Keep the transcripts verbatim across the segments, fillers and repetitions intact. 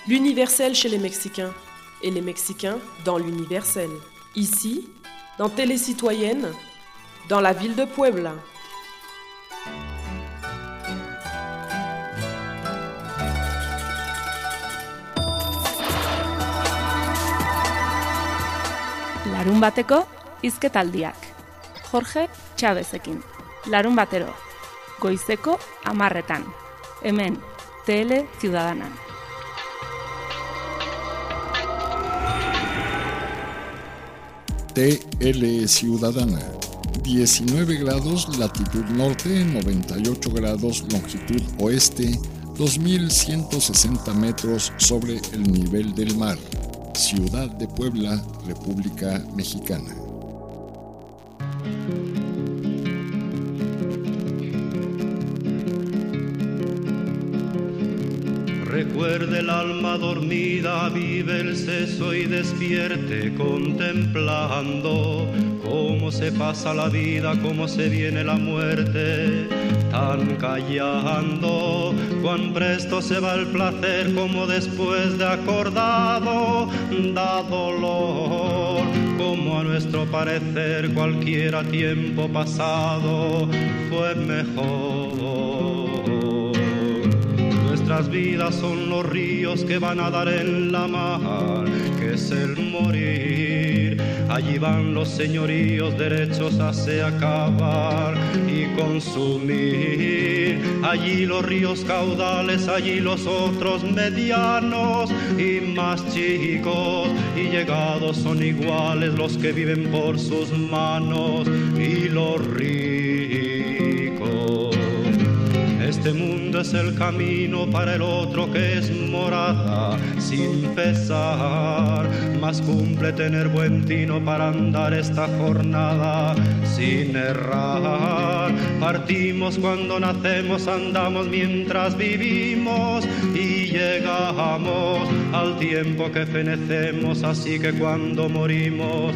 L'universel chez les Mexicains et les Mexicains dans l'universel. Ici, dans Télé Citoyenne, dans la ville de Puebla. Larun bateko hizketaldiak. Jorge Chavezekin. Larun batero. Goizeko hamarretan. Hemen, Tele Ciudadanan. T L Ciudadana. diecinueve grados latitud norte, noventa y ocho grados longitud oeste, dos mil ciento sesenta metros sobre el nivel del mar. Ciudad de Puebla, República Mexicana. Recuerde el alma dormida, vive el seso y despierte contemplando cómo se pasa la vida, cómo se viene la muerte, tan callando, cuán presto se va el placer, como después de acordado da dolor, como a nuestro parecer cualquiera tiempo pasado fue mejor. Nuestras vidas son los ríos que van a dar en la mar, que es el morir. Allí van los señoríos derechos a se acabar y consumir. Allí los ríos caudales, allí los otros medianos y más chicos. Y llegados son iguales los que viven por sus manos y los ricos. Este mundo es el camino para el otro que es morada sin pesar, mas cumple tener buen tino para andar esta jornada sin errar. Partimos cuando nacemos, andamos mientras vivimos y llegamos al tiempo que fenecemos, así que cuando morimos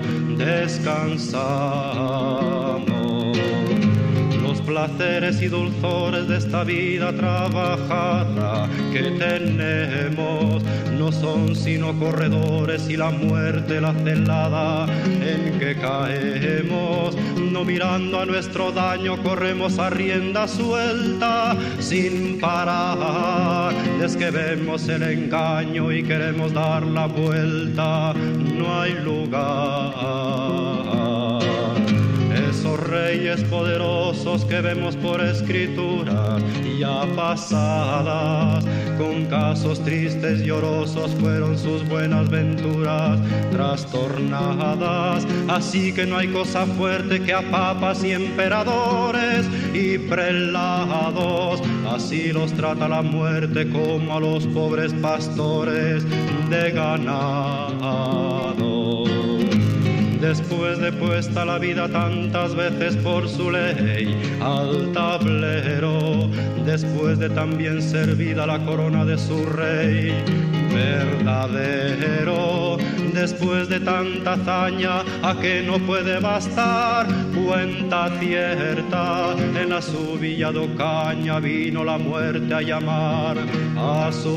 descansamos. Los placeres y dulzores de esta vida trabajada que tenemos no son sino corredores y la muerte la celada en que caemos. No mirando a nuestro daño corremos a rienda suelta sin parar. Es que vemos el engaño y queremos dar la vuelta, no hay lugar. Esos reyes poderosos que vemos por escrituras ya pasadas, con casos tristes y llorosos fueron sus buenas venturas trastornadas. Así que no hay cosa fuerte que a papas y emperadores y prelados, así los trata la muerte como a los pobres pastores de ganado. Después de puesta la vida tantas veces por su ley al tablero, después de también servida la corona de su rey verdadero, después de tanta hazaña a que no puede bastar cuenta cierta, en la su villa de Ocaña vino la muerte a llamar a su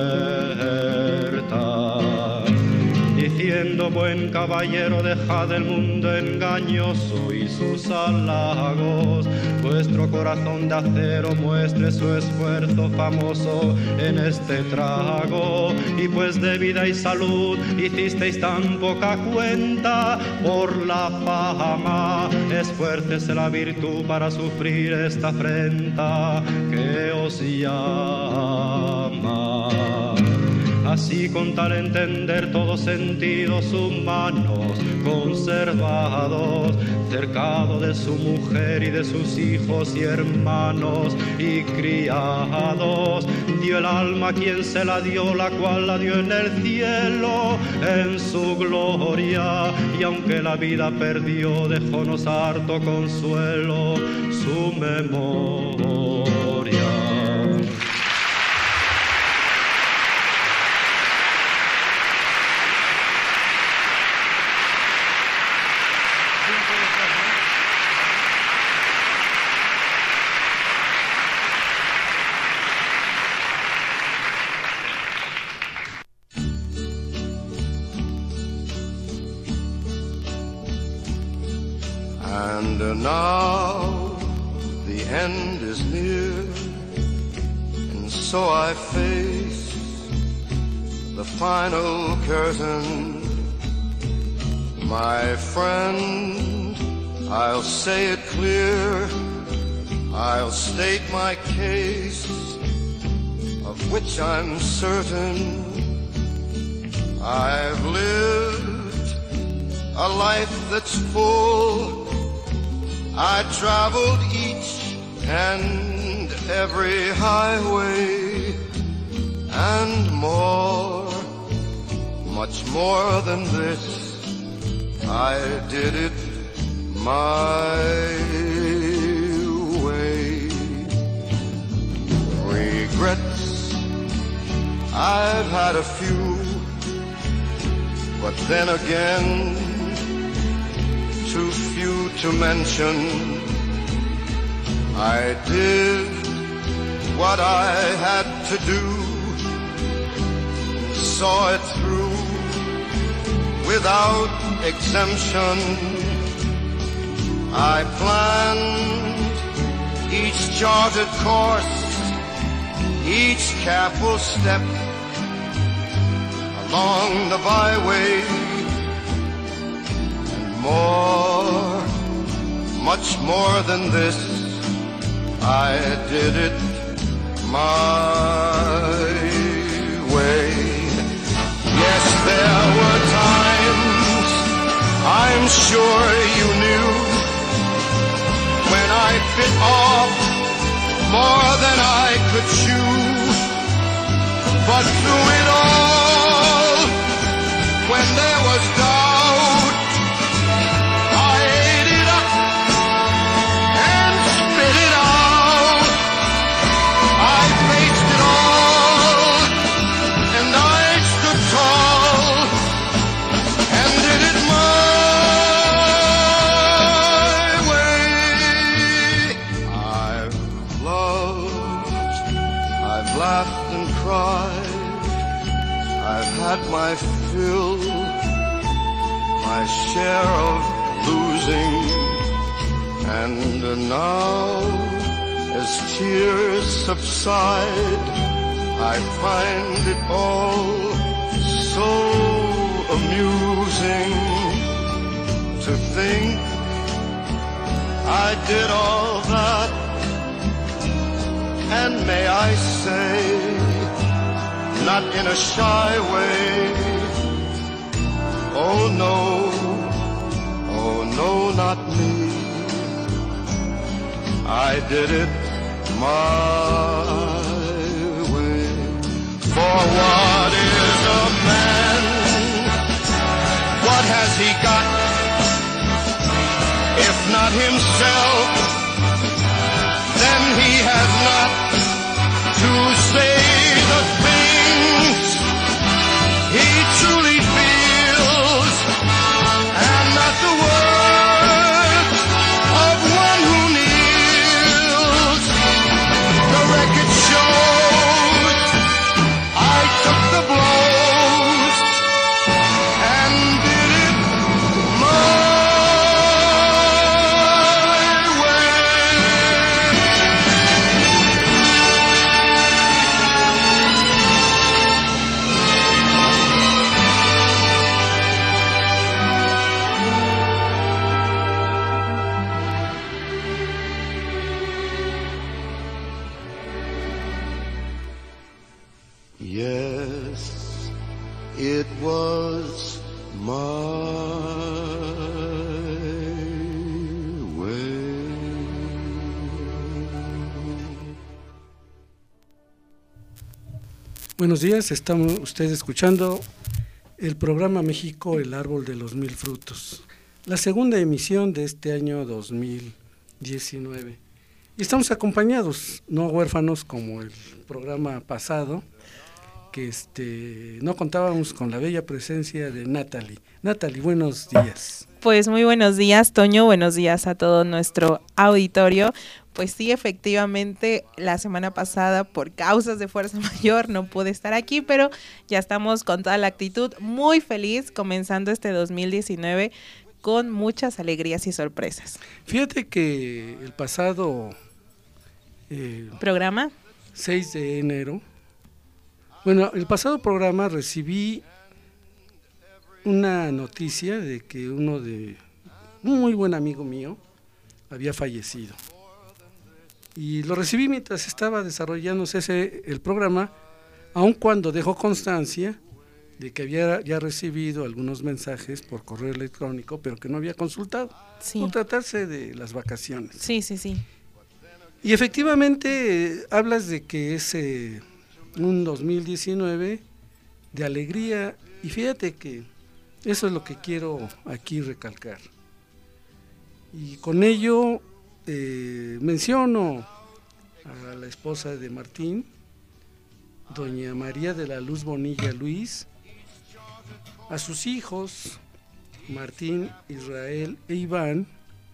puerta, diciendo: buen caballero, dejad el mundo engañoso y sus halagos, vuestro corazón de acero muestre su esfuerzo famoso en este trago. Y pues de vida y salud hicisteis tan poca cuenta, por la fama esfuércese la virtud para sufrir esta afrenta que os llama. Así con tal entender todos sentidos humanos conservados, cercado de su mujer y de sus hijos y hermanos y criados, dio el alma quien se la dio, la cual la dio en el cielo en su gloria, y aunque la vida perdió, dejónos harto consuelo su memoria. And uh, now the end is near, and so I face the final curtain. My friend, I'll say it clear, I'll state my case, of which I'm certain. I've lived a life that's full. I traveled each and every highway, and more, much more than this, I did it my way. Regrets, I've had a few, but then again, too few to mention. I did what I had to do, saw it through without exemption. I planned each charted course, each careful step along the byway, and more, much more than this, I did it my way. Yes, there were times, I'm sure you knew, when I bit off more than I could chew. But through it all, when there was doubt, I ate it up and spit it out. I faced it all, and I stood tall, and did it my way. I've loved, I've laughed and cried, I've had my fill, my share of losing, and now, as tears subside, I find it all so amusing to think I did all that, and may I say, not in a shy way, oh no, oh no, not me, I did it my way. For what is a man? What has he got, if not himself? Then he has not to say the things he truly feels, and not the words of one who kneels. The record shows I took the blows and did it my yes, it was my way. Buenos días, estamos ustedes escuchando el programa México, el árbol de los mil frutos, la segunda emisión de este año dos mil diecinueve. Y estamos acompañados, no huérfanos como el programa pasado, que este no contábamos con la bella presencia de Natalie. Natalie, buenos días. Pues muy buenos días, Toño, buenos días a todo nuestro auditorio. Pues sí, efectivamente, la semana pasada, por causas de fuerza mayor, no pude estar aquí, pero ya estamos con toda la actitud, muy feliz, comenzando este dos mil diecinueve con muchas alegrías y sorpresas. Fíjate que el pasado eh, ¿Programa? seis de enero, bueno, el pasado programa recibí una noticia de que uno de un muy buen amigo mío había fallecido. Y lo recibí mientras estaba desarrollándose ese, el programa, aun cuando dejó constancia de que había ya recibido algunos mensajes por correo electrónico, pero que no había consultado, Sí. por tratarse de las vacaciones. Sí, sí, sí. Y efectivamente eh, hablas de que es eh, un dos mil diecinueve de alegría, y fíjate que eso es lo que quiero aquí recalcar. Y con ello eh, menciono a la esposa de Martín, doña María de la Luz Bonilla Luis, a sus hijos, Martín, Israel e Iván,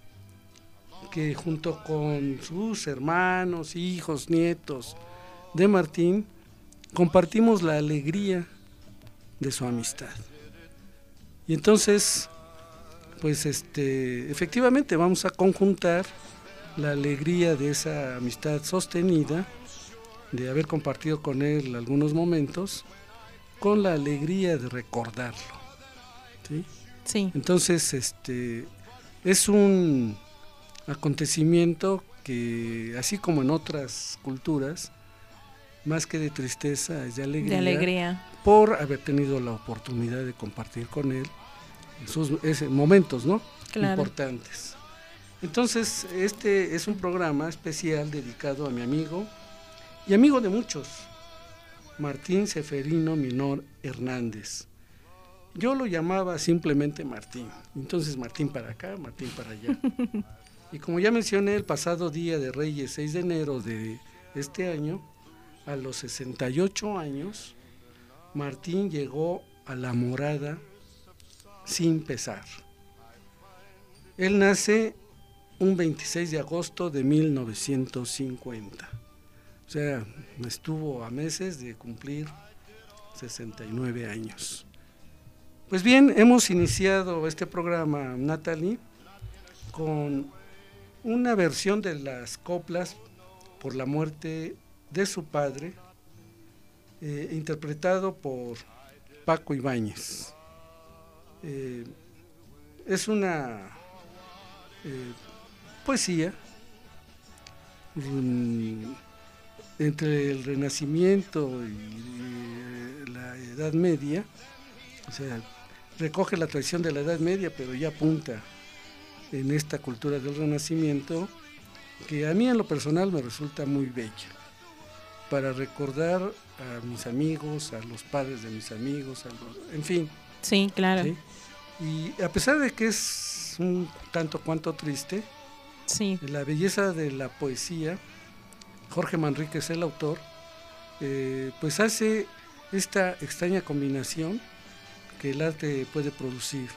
que junto con sus hermanos, hijos, nietos de Martín, compartimos la alegría de su amistad. Y entonces, pues este, efectivamente vamos a conjuntar la alegría de esa amistad sostenida, de haber compartido con él algunos momentos, con la alegría de recordarlo, ¿sí? Sí. Entonces, este, es un acontecimiento que, así como en otras culturas, más que de tristeza, es de alegría, De alegría. por haber tenido la oportunidad de compartir con él sus ese, momentos, ¿no? Claro. Importantes. Entonces, este es un programa especial dedicado a mi amigo y amigo de muchos, Martín Seferino Minor Hernández. Yo lo llamaba simplemente Martín. Entonces, Martín para acá, Martín para allá. Y como ya mencioné, el pasado día de Reyes, seis de enero de este año, a los sesenta y ocho años, Martín llegó a la morada sin pesar. Él nace un veintiséis de agosto de mil novecientos cincuenta. O sea, estuvo a meses de cumplir sesenta y nueve años. Pues bien, hemos iniciado este programa, Natalie, con una versión de las coplas por la muerte de su padre, eh, interpretado por Paco Ibáñez. Eh, es una eh, poesía um, entre el Renacimiento y, y la Edad Media, o sea, recoge la tradición de la Edad Media, pero ya apunta en esta cultura del Renacimiento, que a mí en lo personal me resulta muy bella, para recordar a mis amigos, a los padres de mis amigos, a los, en fin. Sí, claro. ¿Sí? Y a pesar de que es un tanto cuanto triste, sí, la belleza de la poesía, Jorge Manrique es el autor, eh, pues hace esta extraña combinación que el arte puede producir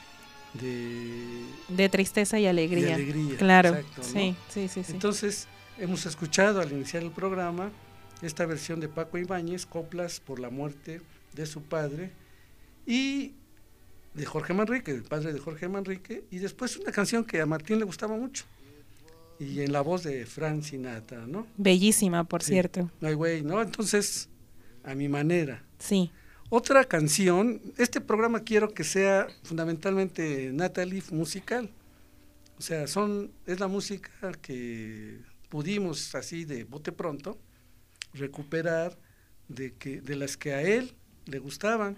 de, de tristeza y alegría. de alegría, claro, exacto, ¿no? sí, sí, sí, sí. Entonces, hemos escuchado al iniciar el programa esta versión de Paco Ibáñez, Coplas por la muerte de su padre, y de Jorge Manrique, el padre de Jorge Manrique, y después una canción que a Martín le gustaba mucho, y en la voz de Frank Sinatra, ¿no? Bellísima, por Sí, cierto. No hay güey, ¿no? Entonces, a mi manera. Sí. Otra canción, este programa quiero que sea fundamentalmente Natalie musical, o sea, son es la música que pudimos así de bote pronto recuperar de que de las que a él le gustaban,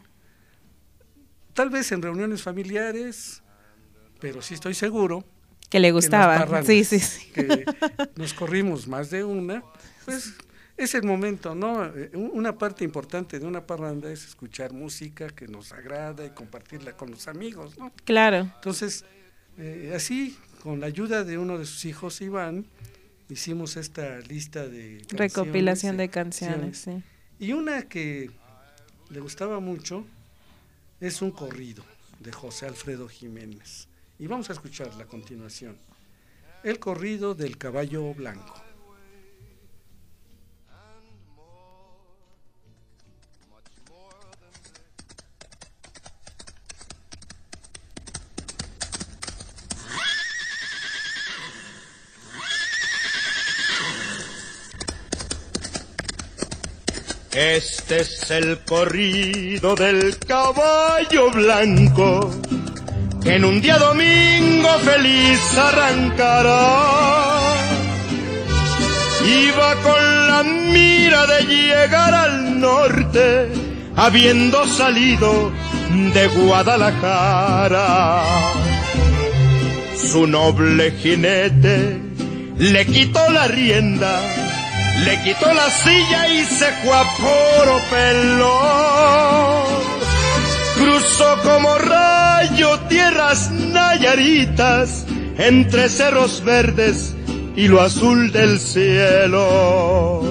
tal vez en reuniones familiares, pero sí estoy seguro que le gustaba, que sí, sí, sí. que nos corrimos más de una, pues es el momento, ¿no? Una parte importante de una parranda es escuchar música que nos agrada y compartirla con los amigos, ¿no? Claro. Entonces, eh, así, con la ayuda de uno de sus hijos, Iván, hicimos esta lista de canciones, recopilación de canciones, sí. Y una que le gustaba mucho es un corrido de José Alfredo Jiménez. Y vamos a escucharla a continuación. El corrido del caballo blanco. Este es el corrido del caballo blanco, que en un día domingo feliz arrancará. Iba con la mira de llegar al norte, habiendo salido de Guadalajara. Su noble jinete le quitó la rienda, le quitó la silla y se fue a puro pelo. Cruzó como rayo tierras nayaritas, entre cerros verdes y lo azul del cielo.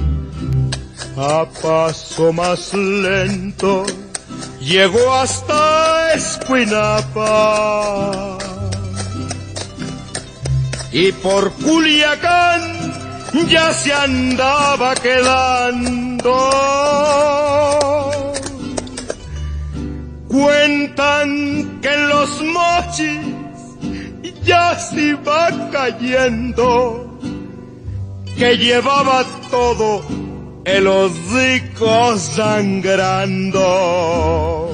A paso más lento llegó hasta Escuinapa, y por Culiacán ya se andaba quedando. Cuentan que en los mochis ya se iba cayendo, que llevaba todo el hocico sangrando.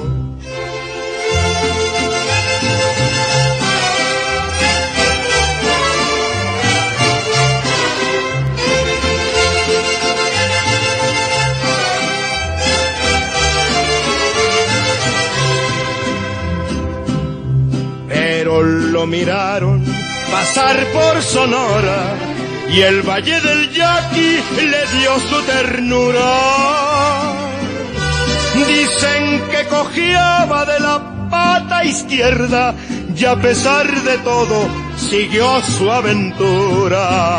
Pero lo miraron pasar por Sonora y el Valle del Yaqui le dio su ternura. Dicen que cojeaba de la pata izquierda y a pesar de todo siguió su aventura.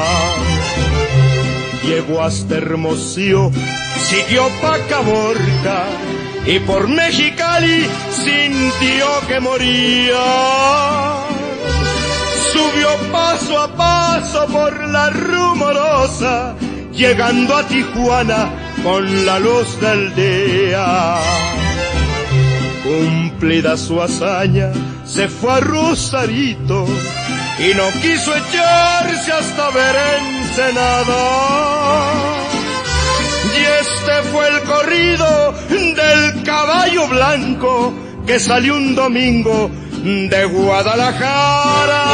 Llegó hasta Hermosillo, siguió pa' Caborca y por Mexicali sintió que moría. Subió paso a paso por la Rumorosa, llegando a Tijuana con la luz del día. Cumplida su hazaña, se fue a Rosarito y no quiso echarse hasta ver Ensenada. Y este fue el corrido del caballo blanco que salió un domingo de Guadalajara.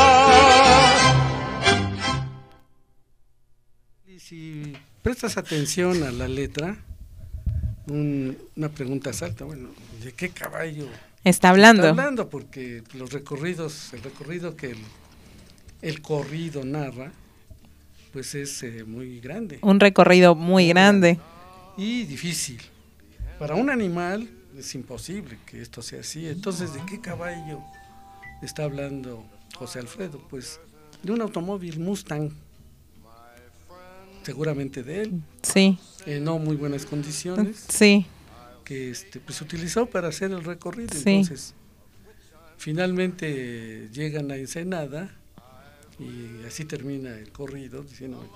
Y si prestas atención a la letra, un, una pregunta salta, bueno, ¿de qué caballo está hablando? Está hablando, porque los recorridos, el recorrido que el, el corrido narra, pues es eh, muy grande. Un recorrido muy grande. Y difícil. Para un animal es imposible que esto sea así. Entonces, ¿de qué caballo está hablando José Alfredo? Pues de un automóvil Mustang, seguramente de él. Sí. En no muy buenas condiciones. Sí. Que este, pues utilizó para hacer el recorrido. Sí. Entonces, finalmente llegan a Ensenada y así termina el corrido diciendo,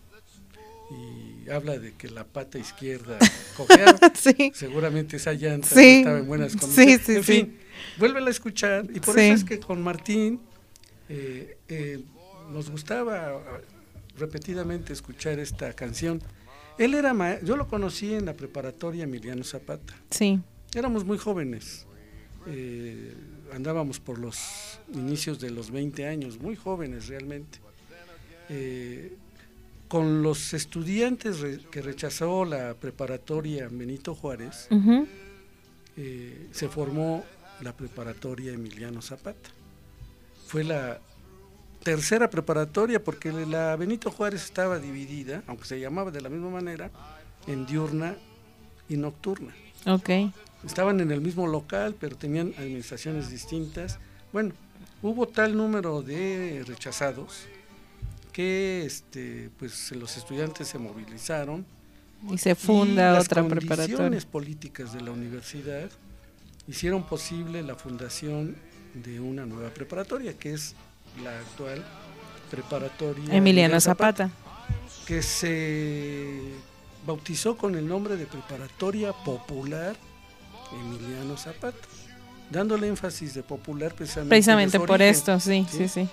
y habla de que la pata izquierda cojeaba. Sí. Seguramente esa llanta Sí. no estaba en buenas condiciones. Sí, sí, en fin, vuélvela a escuchar, y por Sí. eso es que con Martín eh, eh, nos gustaba repetidamente escuchar esta canción. Él era ma- yo lo conocí en la preparatoria Emiliano Zapata. Sí. Éramos muy jóvenes, eh, andábamos por los inicios de los veinte años, muy jóvenes realmente. Eh, con los estudiantes re- que rechazó la preparatoria Benito Juárez, Uh-huh. eh, se formó la preparatoria Emiliano Zapata. Fue la tercera preparatoria, porque la Benito Juárez estaba dividida, aunque se llamaba de la misma manera, en diurna y nocturna. Ok. Estaban en el mismo local, pero tenían administraciones distintas. Bueno, hubo tal número de rechazados que este, pues los estudiantes se movilizaron. Y se funda y otra las preparatoria. condiciones políticas de la universidad hicieron posible la fundación de una nueva preparatoria, que es la actual preparatoria Emiliano Zapata, que se bautizó con el nombre de Preparatoria Popular Emiliano Zapata, dándole énfasis de popular precisamente, precisamente de su por origen. esto, sí, sí, sí.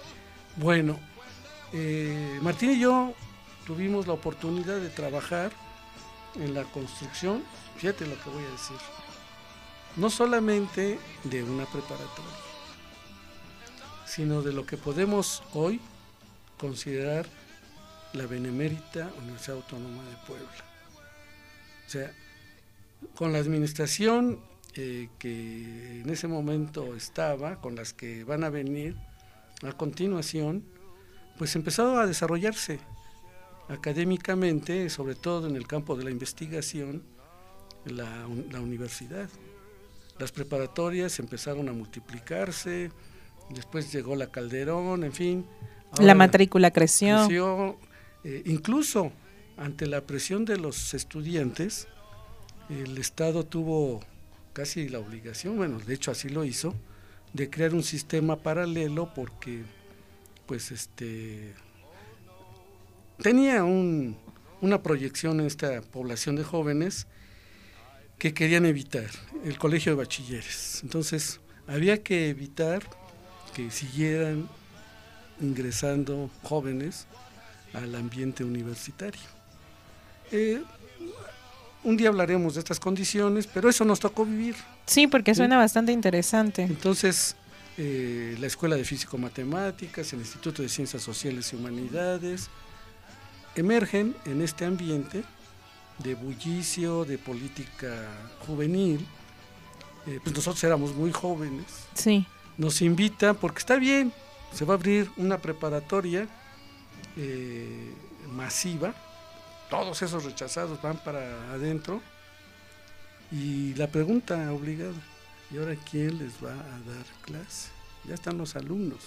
Bueno, eh, Martín y yo tuvimos la oportunidad de trabajar en la construcción, fíjate lo que voy a decir, no solamente de una preparatoria, sino de lo que podemos hoy considerar la Benemérita Universidad Autónoma de Puebla. O sea, con la administración eh, que en ese momento estaba, con las que van a venir a continuación, pues empezó a desarrollarse académicamente, sobre todo en el campo de la investigación, la, la universidad. Las preparatorias empezaron a multiplicarse, después llegó la Calderón, en fin. La matrícula creció. creció eh, incluso ante la presión de los estudiantes, el Estado tuvo casi la obligación, bueno, de hecho así lo hizo, de crear un sistema paralelo porque pues este tenía un, una proyección en esta población de jóvenes que querían evitar el colegio de bachilleres. Entonces había que evitar que siguieran ingresando jóvenes al ambiente universitario. Eh, un día hablaremos de estas condiciones, pero eso nos tocó vivir. Sí, porque suena ¿sí? bastante interesante. Entonces, eh, la Escuela de Físico-Matemáticas, el Instituto de Ciencias Sociales y Humanidades, emergen en este ambiente de bullicio, de política juvenil. Eh, pues nosotros éramos muy jóvenes. Sí. Nos invitan, porque está bien, se va a abrir una preparatoria eh, masiva, todos esos rechazados van para adentro, y la pregunta obligada, ¿y ahora quién les va a dar clase? Ya están los alumnos.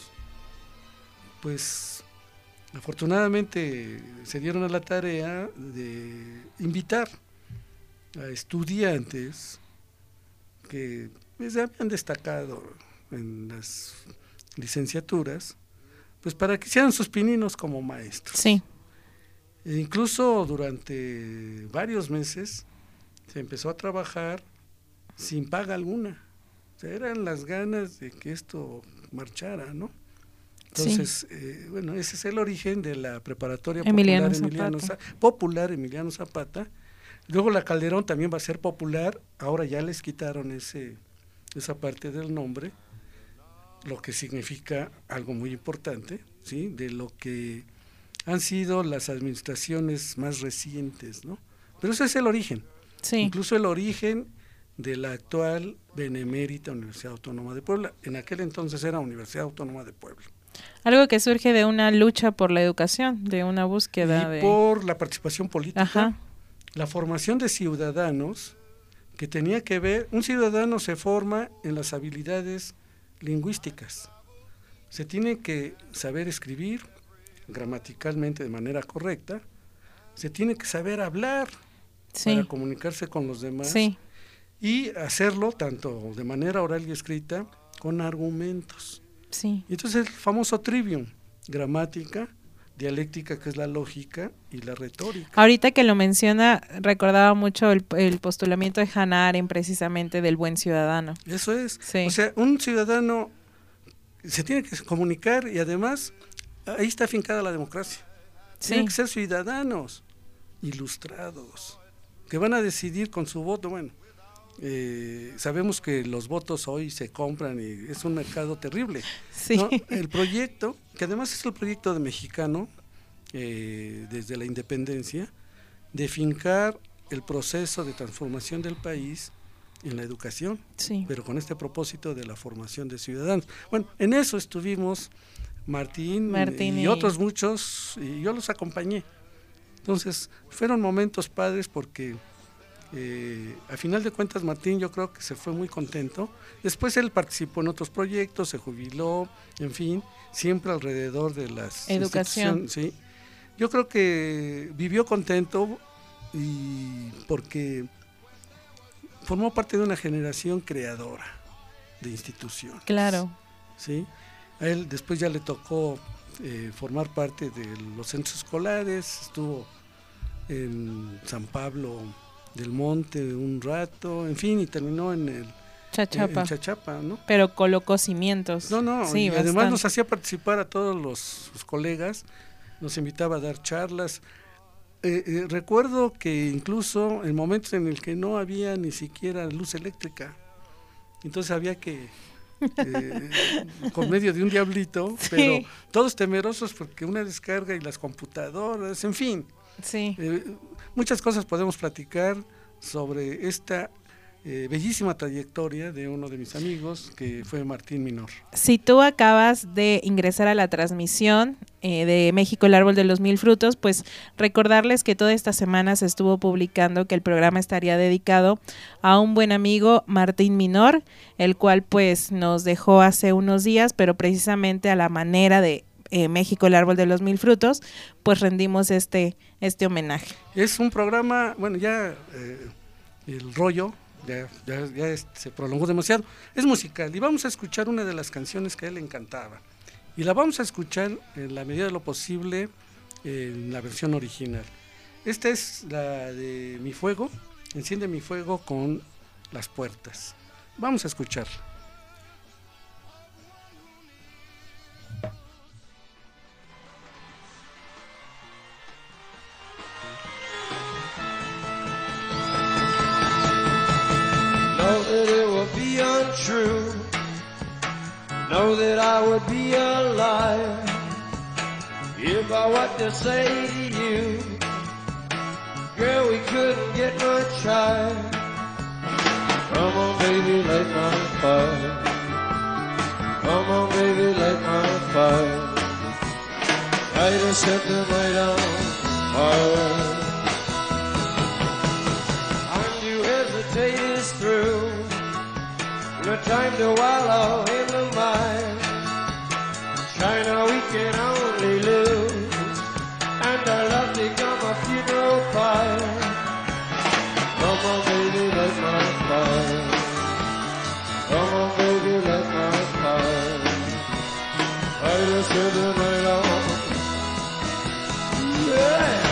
Pues afortunadamente se dieron a la tarea de invitar a estudiantes que pues, habían destacado en las licenciaturas, pues para que hicieran sus pininos como maestros. Sí. E incluso durante varios meses se empezó a trabajar sin paga alguna. O sea, eran las ganas de que esto marchara, ¿no? Entonces, sí. eh, bueno, ese es el origen de la preparatoria Emiliano popular, Emiliano Zapata. Zapata, popular Emiliano Zapata. Luego la Calderón también va a ser popular, ahora ya les quitaron ese esa parte del nombre, lo que significa algo muy importante, ¿sí? De lo que han sido las administraciones más recientes, ¿no? Pero ese es el origen, sí. Incluso el origen de la actual Benemérita Universidad Autónoma de Puebla. En aquel entonces era Universidad Autónoma de Puebla. Algo que surge de una lucha por la educación, de una búsqueda y de... por la participación política, Ajá. La formación de ciudadanos que tenía que ver, un ciudadano se forma en las habilidades lingüísticas, se tiene que saber escribir gramaticalmente de manera correcta, se tiene que saber hablar sí. para comunicarse con los demás sí. y hacerlo tanto de manera oral y escrita con argumentos. Sí. Y entonces el famoso trivium, gramática, dialéctica, que es la lógica, y la retórica. Ahorita que lo menciona, recordaba mucho el, el postulamiento de Hannah Arendt precisamente del buen ciudadano. Eso es. Sí. O sea, un ciudadano se tiene que comunicar y además ahí está afincada la democracia. Sí. Tienen que ser ciudadanos ilustrados, que van a decidir con su voto. Bueno, eh, sabemos que los votos hoy se compran y es un mercado terrible. Sí. ¿no? El proyecto, que además es el proyecto de mexicano, eh, desde la independencia, de fincar el proceso de transformación del país en la educación, sí. pero con este propósito de la formación de ciudadanos. Bueno, en eso estuvimos Martín, Martín y, y otros muchos, y yo los acompañé. Entonces, fueron momentos padres porque eh, a final de cuentas Martín yo creo que se fue muy contento. Después él participó en otros proyectos, se jubiló, en fin, siempre alrededor de las educación. Sí. Yo creo que vivió contento y porque formó parte de una generación creadora de instituciones. Claro. ¿Sí? A él después ya le tocó eh, formar parte de los centros escolares, estuvo en San Pablo del Monte un rato, en fin, y terminó en el Chachapa. En Chachapa, ¿no? Pero colocó cimientos. No, no, sí, y bastante. además nos hacía participar a todos los sus colegas, nos invitaba a dar charlas. eh, eh, recuerdo que incluso en momentos en el que no había ni siquiera luz eléctrica, entonces había que, eh, con medio de un diablito, sí. pero todos temerosos porque una descarga y las computadoras, en fin. Sí. Eh, muchas cosas podemos platicar sobre esta Eh, bellísima trayectoria de uno de mis amigos que fue Martín Minor. Si tú acabas de ingresar a la transmisión eh, de México el árbol de los mil frutos, pues recordarles que toda esta semana se estuvo publicando que el programa estaría dedicado a un buen amigo, Martín Minor, el cual pues nos dejó hace unos días, pero precisamente a la manera de eh, México el árbol de los mil frutos, pues rendimos este, este homenaje. Es un programa, bueno ya eh, el rollo Ya, ya, ya es, se prolongó demasiado, es musical y vamos a escuchar una de las canciones que a él le encantaba y la vamos a escuchar en la medida de lo posible en la versión original. Esta es la de Mi Fuego, Enciende mi fuego con Las Puertas. Vamos a escuchar. Know that it would be untrue. Know that I would be a liar if I what to say to you. Girl, we couldn't get much higher. Come on, baby, light my fire. Come on, baby, light my fire. Try to set the night on fire. Is through. No time to wallow in the mire. China we can only lose, and our love become a funeral pyre. Come on, baby, light my fire. Come on, baby, light my fire. I just set the night on. Yeah.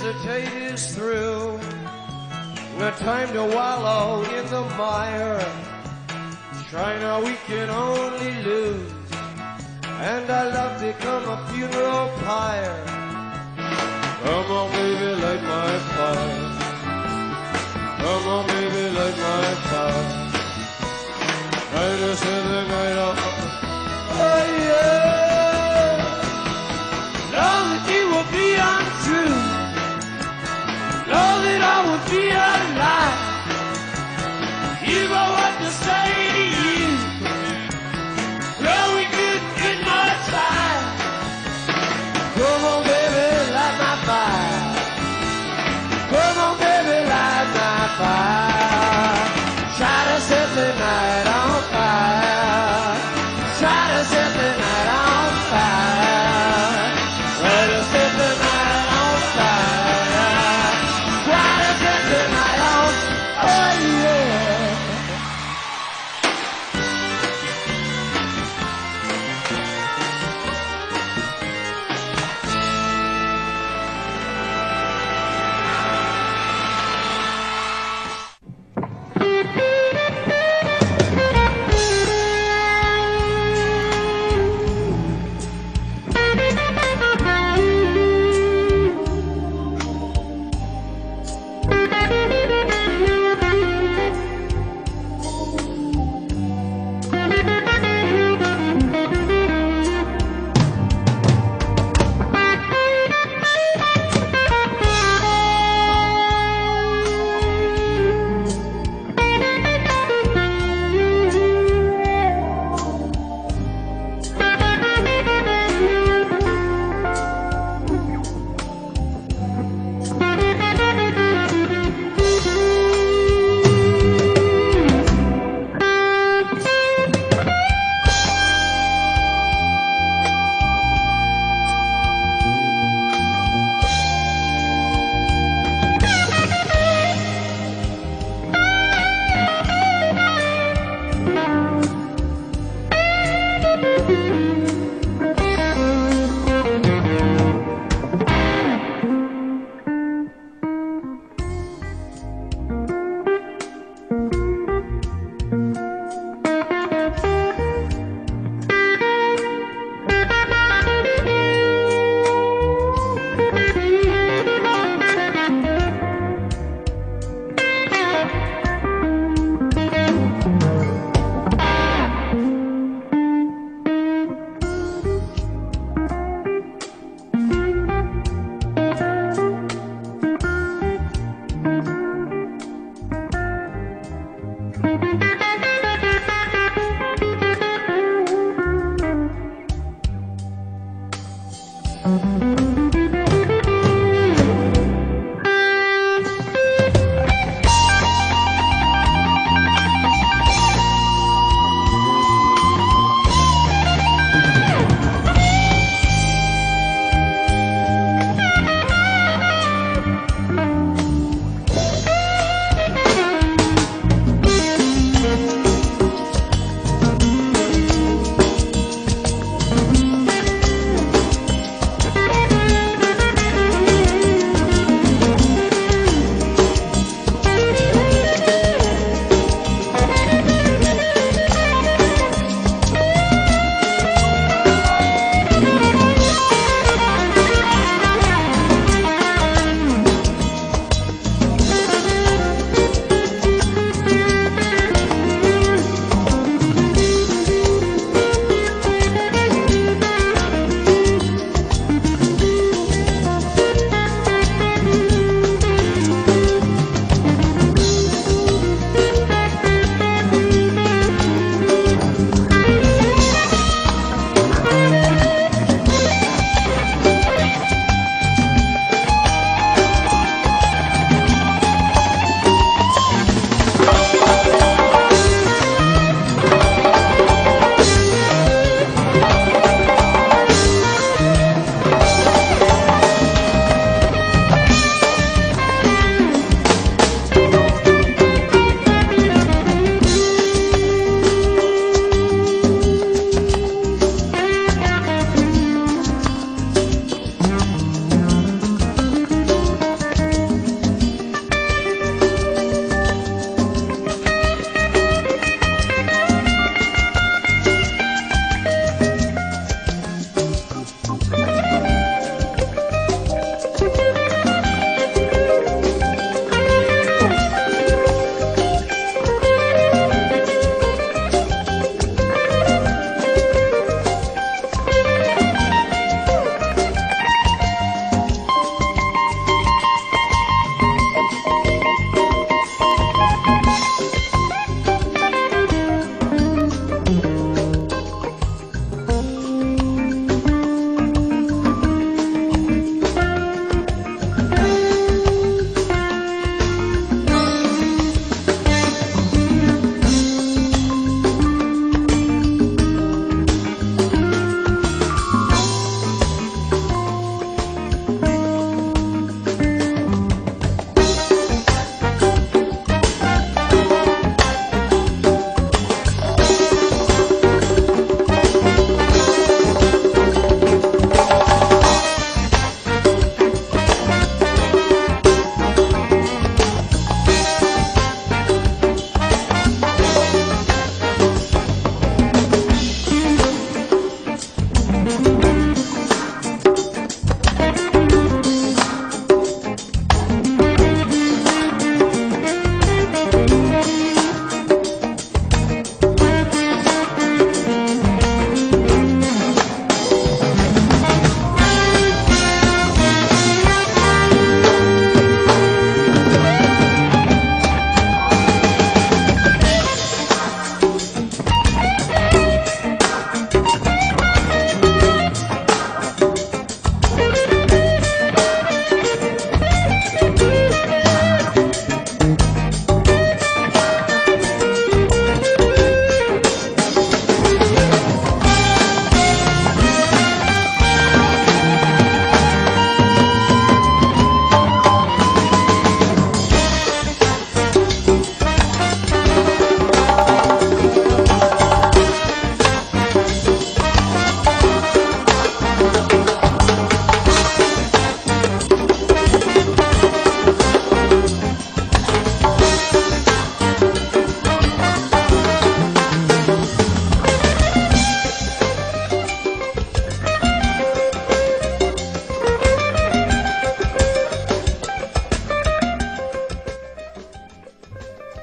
hesitate is through. No time to wallow in the mire. Try now, we can only lose. And our love become a funeral pyre. Come on, baby, light my fire. Come on, baby, light my fire. Try to set the night up. Oh, yeah. Know that you will be untrue. Know that I will be a lie. You know what to say to you. Well, we couldn't get much time. Come on, baby, light my fire.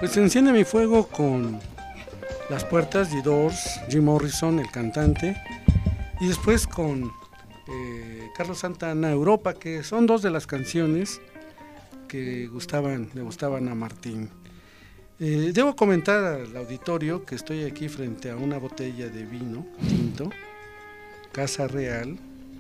Pues enciende mi fuego con Las Puertas, The Doors, Jim Morrison, el cantante, y después con eh, Carlos Santana, Europa, que son dos de las canciones que gustaban, le gustaban a Martín. Eh, debo comentar al auditorio que estoy aquí frente a una botella de vino tinto, Casa Real,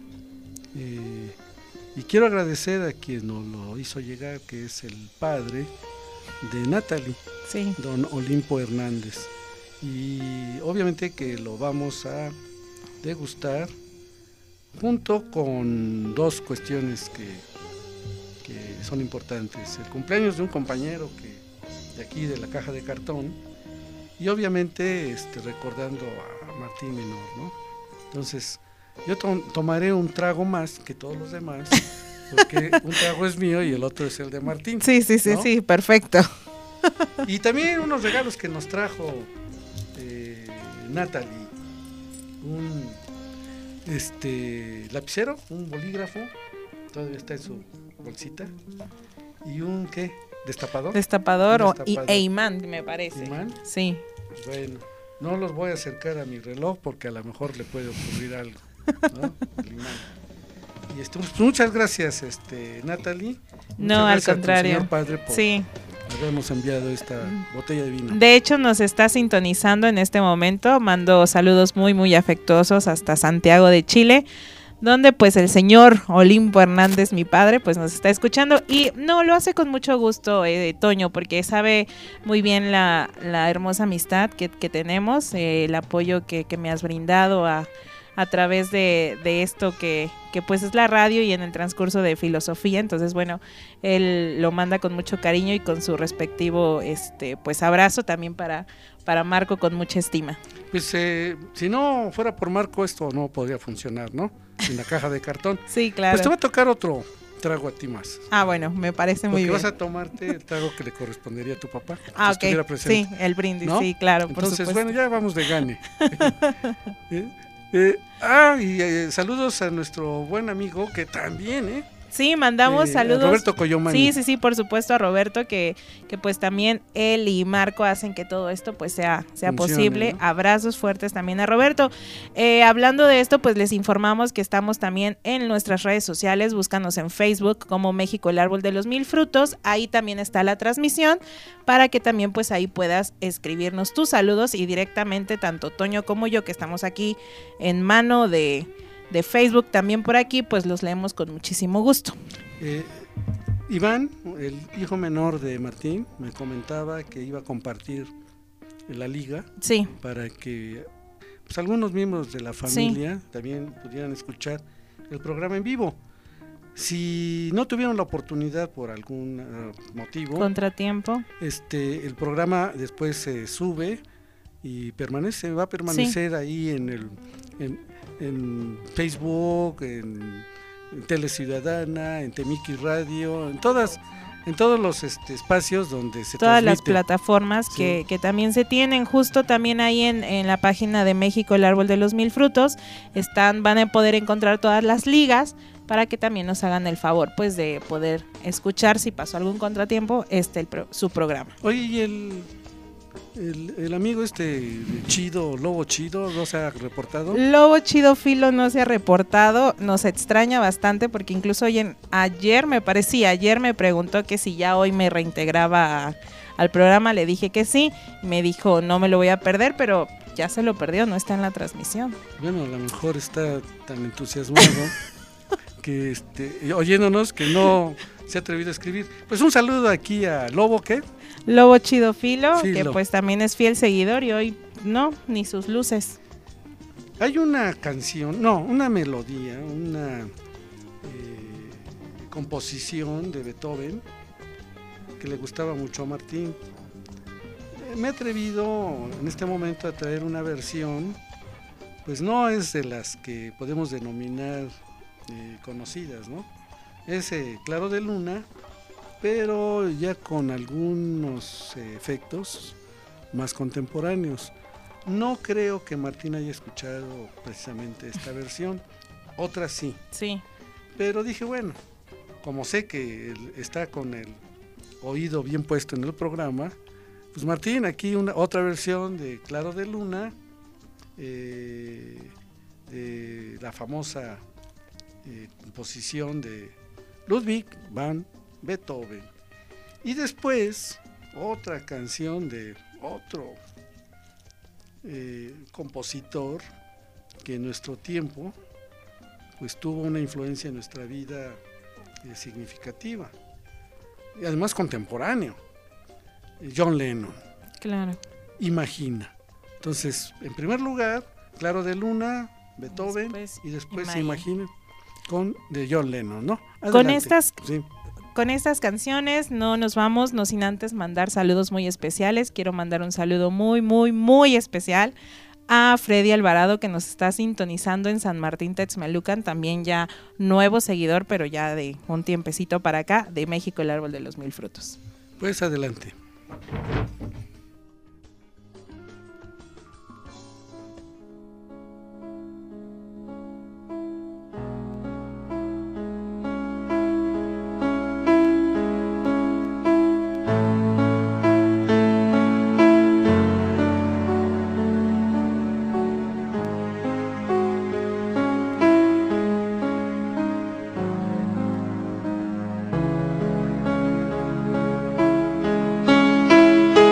eh, y quiero agradecer a quien nos lo hizo llegar, que es el padre de Natalie, sí. don Olimpo Hernández, y obviamente que lo vamos a degustar junto con dos cuestiones que, que son importantes: el cumpleaños de un compañero que de aquí de la Caja de Cartón, y obviamente este, recordando a Martín Menor, ¿no? Entonces yo to tomaré un trago más que todos los demás, porque un trago es mío y el otro es el de Martín. Sí, sí, sí, ¿no? sí, perfecto. Y también unos regalos que nos trajo eh, Natalie, un este lapicero, un bolígrafo, todavía está en su bolsita, y un ¿qué? ¿Destapador? Destapador, Un o destapador. e imán, me parece. ¿Imán? Sí. Bueno, no los voy a acercar a mi reloj porque a lo mejor le puede ocurrir algo, ¿no? El imán. Y este, pues, muchas gracias, este, Natalie. No, Muchas al gracias a tu contrario. señor padre por Sí. habernos enviado esta botella de vino. De hecho, nos está sintonizando en este momento. Mando saludos muy, muy afectuosos hasta Santiago de Chile, donde pues el señor Olimpo Hernández, mi padre, pues nos está escuchando, y no, lo hace con mucho gusto, eh, Toño, porque sabe muy bien la, la hermosa amistad que, que tenemos, eh, el apoyo que, que me has brindado a, a través de, de esto que, que pues es la radio y en el transcurso de filosofía. Entonces, bueno, él lo manda con mucho cariño y con su respectivo este pues abrazo también para, para Marco, con mucha estima. Pues eh, si no fuera por Marco esto no podría funcionar, ¿no? En la Caja de Cartón. Sí, claro. Pues te va a tocar otro trago a ti más. Ah, bueno, me parece muy Porque bien. vas a tomarte el trago que le correspondería a tu papá. Ah, si estuviera ok, presente, sí, el brindis, ¿no? sí, claro, por Entonces, supuesto. bueno, ya vamos de gane. ¿Eh? Eh, ah, y eh, saludos a nuestro buen amigo que también, ¿eh? Sí, mandamos Eh, saludos. Roberto Coyomani. Sí, sí, sí, por supuesto a Roberto, que, que pues también él y Marco hacen que todo esto pues sea, sea Funcione, posible. ¿no? Abrazos fuertes también a Roberto. Eh, hablando de esto, pues les informamos que estamos también en nuestras redes sociales. Búscanos en Facebook como México el Árbol de los Mil Frutos. Ahí también está la transmisión, para que también pues ahí puedas escribirnos tus saludos, y directamente tanto Toño como yo, que estamos aquí en mano de... de Facebook también por aquí, pues los leemos con muchísimo gusto. Eh, Iván, el hijo menor de Martín, me comentaba que iba a compartir la liga, sí, para que pues, algunos miembros de la familia sí. también pudieran escuchar el programa en vivo. Si no tuvieron la oportunidad por algún uh, motivo, contratiempo, este, el programa después se sube y permanece, va a permanecer sí. ahí en el en, en Facebook, en, en Tele Ciudadana, en Temiki Radio, en todas, en todos los este, espacios donde se todas transmite. Las plataformas sí. que, que también se tienen, justo también ahí en, en la página de México el Árbol de los Mil Frutos, están, van a poder encontrar todas las ligas, para que también nos hagan el favor pues de poder escuchar, si pasó algún contratiempo, este el pro, su programa. Oye, y el El, el amigo este Chido, Lobo Chido, ¿no se ha reportado? Lobo Chido Filo no se ha reportado, nos extraña bastante, porque incluso hoy en, ayer me parecía, ayer me preguntó que si ya hoy me reintegraba a, al programa, le dije que sí, me dijo no me lo voy a perder, pero ya se lo perdió, no está en la transmisión. Bueno, a lo mejor está tan entusiasmado que este, oyéndonos que no se ha atrevido a escribir. Pues un saludo aquí a Lobo, ¿qué? Lobo Chido Filo, Filo, que pues también es fiel seguidor, y hoy no, ni sus luces. Hay una canción, no, una melodía, una eh, composición de Beethoven que le gustaba mucho a Martín. Eh, me he atrevido en este momento a traer una versión, pues no es de las que podemos denominar eh, conocidas, ¿no? Es eh, Claro de Luna, pero ya con algunos eh, efectos más contemporáneos. No creo que Martín haya escuchado precisamente esta versión, otras sí. Sí. Pero dije, bueno, como sé que él está con el oído bien puesto en el programa, Pues Martín, aquí una otra versión de Claro de Luna, eh, de la famosa eh, composición de Ludwig van Beethoven. Y después otra canción de otro eh, compositor que en nuestro tiempo pues tuvo una influencia en nuestra vida eh, significativa y además contemporáneo, John Lennon. Claro. Imagina. Entonces, en primer lugar, Claro de Luna, Beethoven, Después, y después Imagine. Imagine con de John Lennon, ¿no? Con Adelante. estas Sí. Con estas canciones no nos vamos, no sin antes mandar saludos muy especiales. Quiero mandar un saludo muy, muy, muy especial a Freddy Alvarado, que nos está sintonizando en San Martín Texmelucan, también ya nuevo seguidor, pero ya de un tiempecito para acá, de México el Árbol de los Mil Frutos. Pues adelante. Thank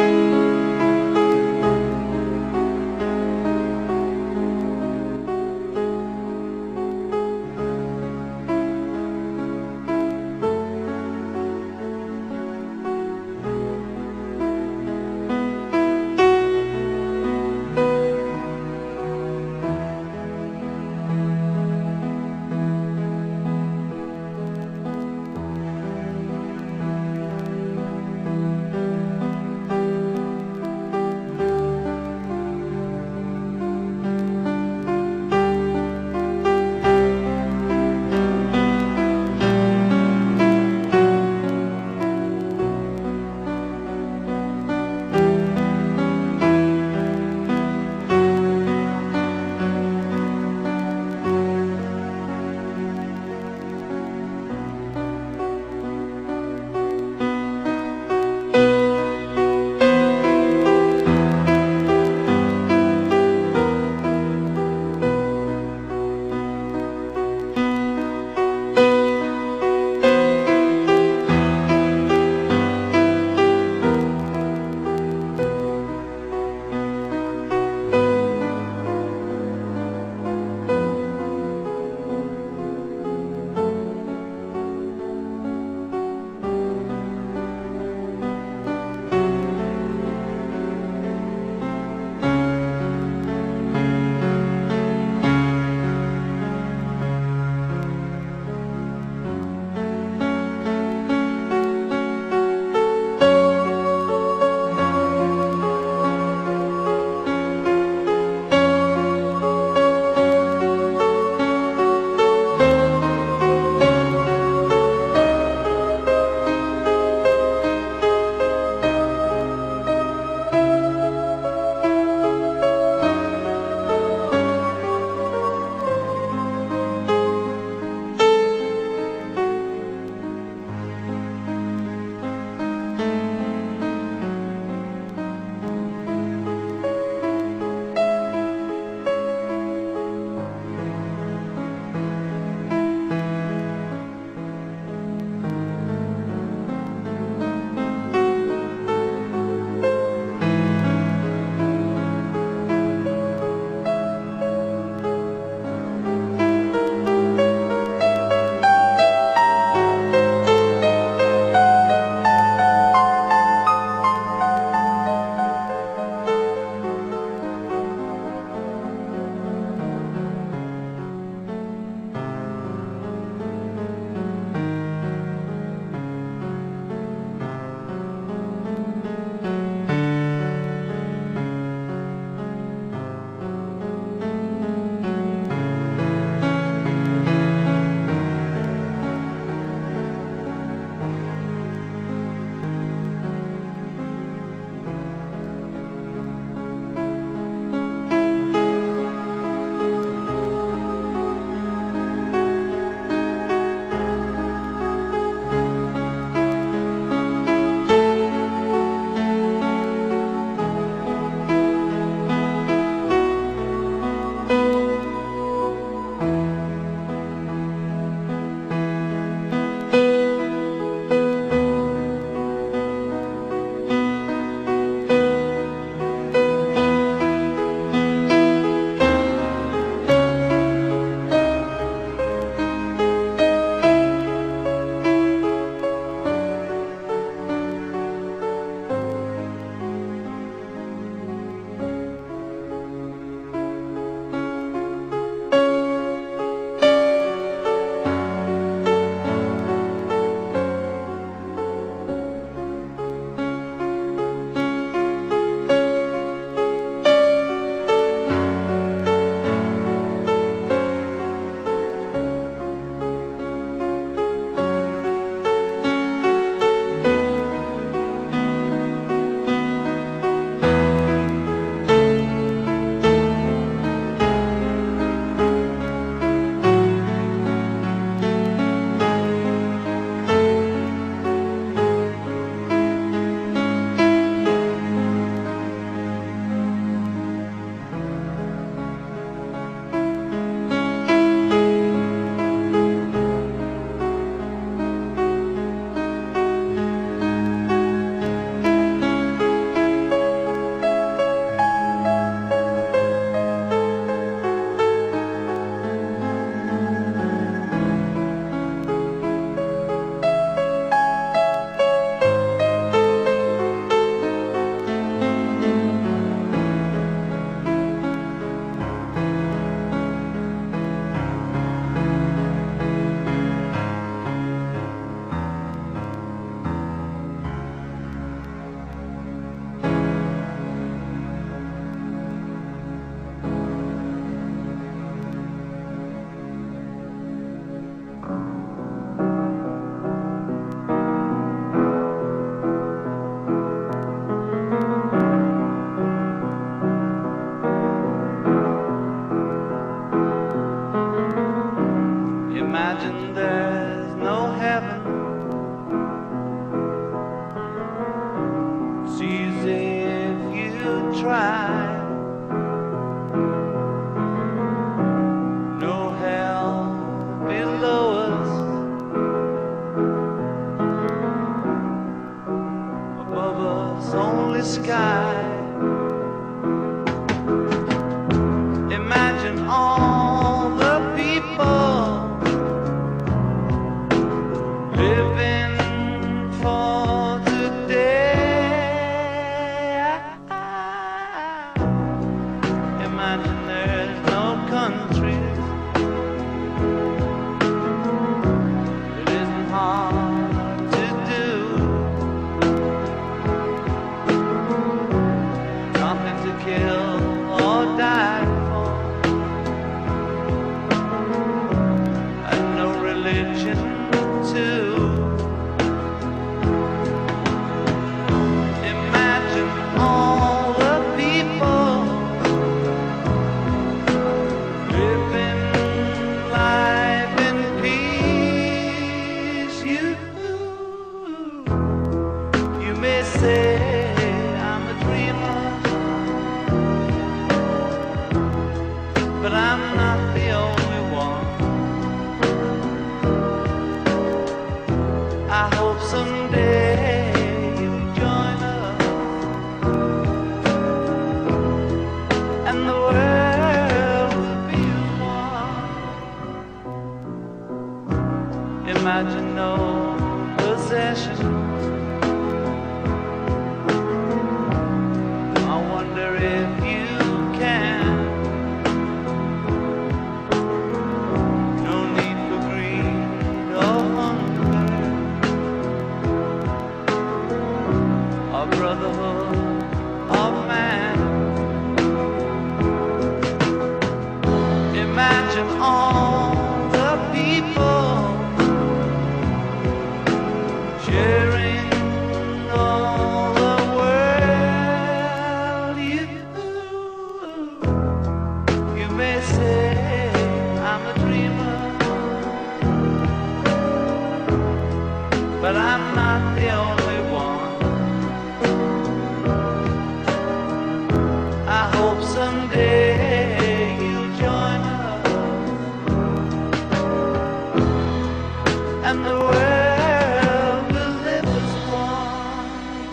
cloudy sky. Imagine all the people living for today. Imagine there's no countries. It isn't hard to do. Nothing to kill or die for, and no religion too. Imagine all the people living life in peace. You, you may say I'm a dreamer, but I'm not the only one. I hope someday you'll join us, and the world will be one. Imagine no possessions. I wonder if you can. No need for greed or hunger, or brotherhood of man. Imagine all the people sharing all the world. You, you may say I'm a dreamer, but I'm not the only one. I hope someday you'll join us, and the world will live as one.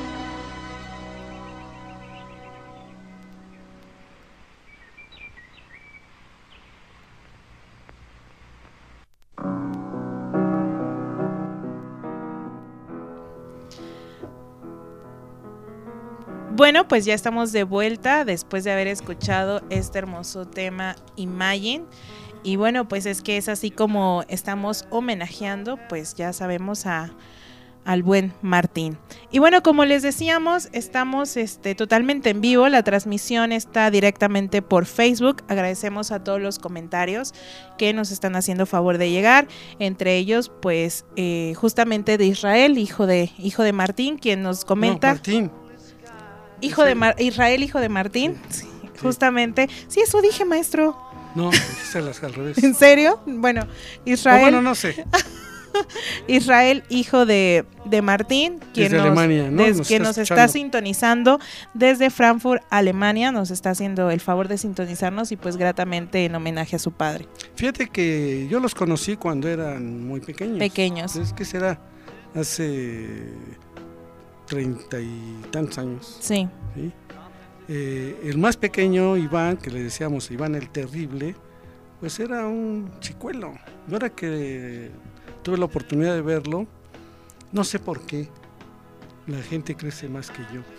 Bueno, pues ya estamos de vuelta después de haber escuchado este hermoso tema Imagine. Y bueno, pues es que es así como estamos homenajeando, pues ya sabemos a al buen Martín. Y bueno, como les decíamos, estamos este, totalmente en vivo, la transmisión está directamente por Facebook. Agradecemos a todos los comentarios que nos están haciendo favor de llegar, entre ellos pues eh, justamente de Israel, hijo de, hijo de Martín, quien nos comenta... No, Martín. Hijo de Mar- Israel, hijo de Martín, sí, sí, justamente. Sí, eso dije, maestro. No, dijiste las al revés. ¿En serio? Bueno, Israel. Oh, bueno, no sé. Israel, hijo de, de Martín, quien, desde nos, Alemania, ¿no? des, nos quien está nos escuchando. está sintonizando desde Frankfurt, Alemania, nos está haciendo el favor de sintonizarnos y pues gratamente en homenaje a su padre. Fíjate que yo los conocí cuando eran muy pequeños. Pequeños. Es que será hace treinta y tantos años. Sí. ¿Sí? Eh, el más pequeño, Iván, que le decíamos Iván el Terrible, pues era un chicuelo. Y ahora que tuve la oportunidad de verlo, no sé por qué la gente crece más que yo.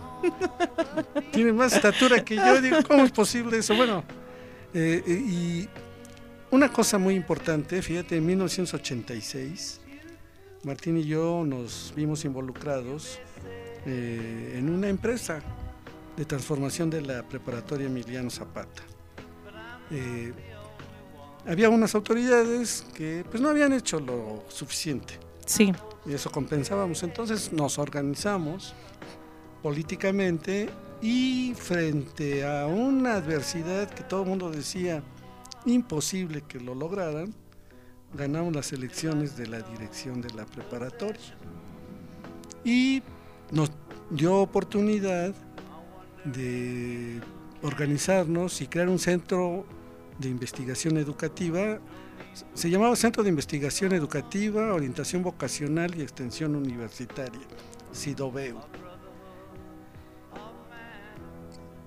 Tiene más estatura que yo. Digo, ¿cómo es posible eso? Bueno, eh, y una cosa muy importante, fíjate, en mil novecientos ochenta y seis, Martín y yo nos vimos involucrados eh, en una empresa de transformación de la preparatoria Emiliano Zapata. Eh, había unas autoridades que pues no habían hecho lo suficiente. Sí. Y eso compensábamos. Entonces nos organizamos políticamente y frente a una adversidad que todo el mundo decía imposible que lo lograran, ganamos las elecciones de la dirección de la preparatoria. Y nos dio oportunidad de organizarnos y crear un centro de investigación educativa. Se llamaba Centro de Investigación Educativa, Orientación Vocacional y Extensión Universitaria, CIDOVEU.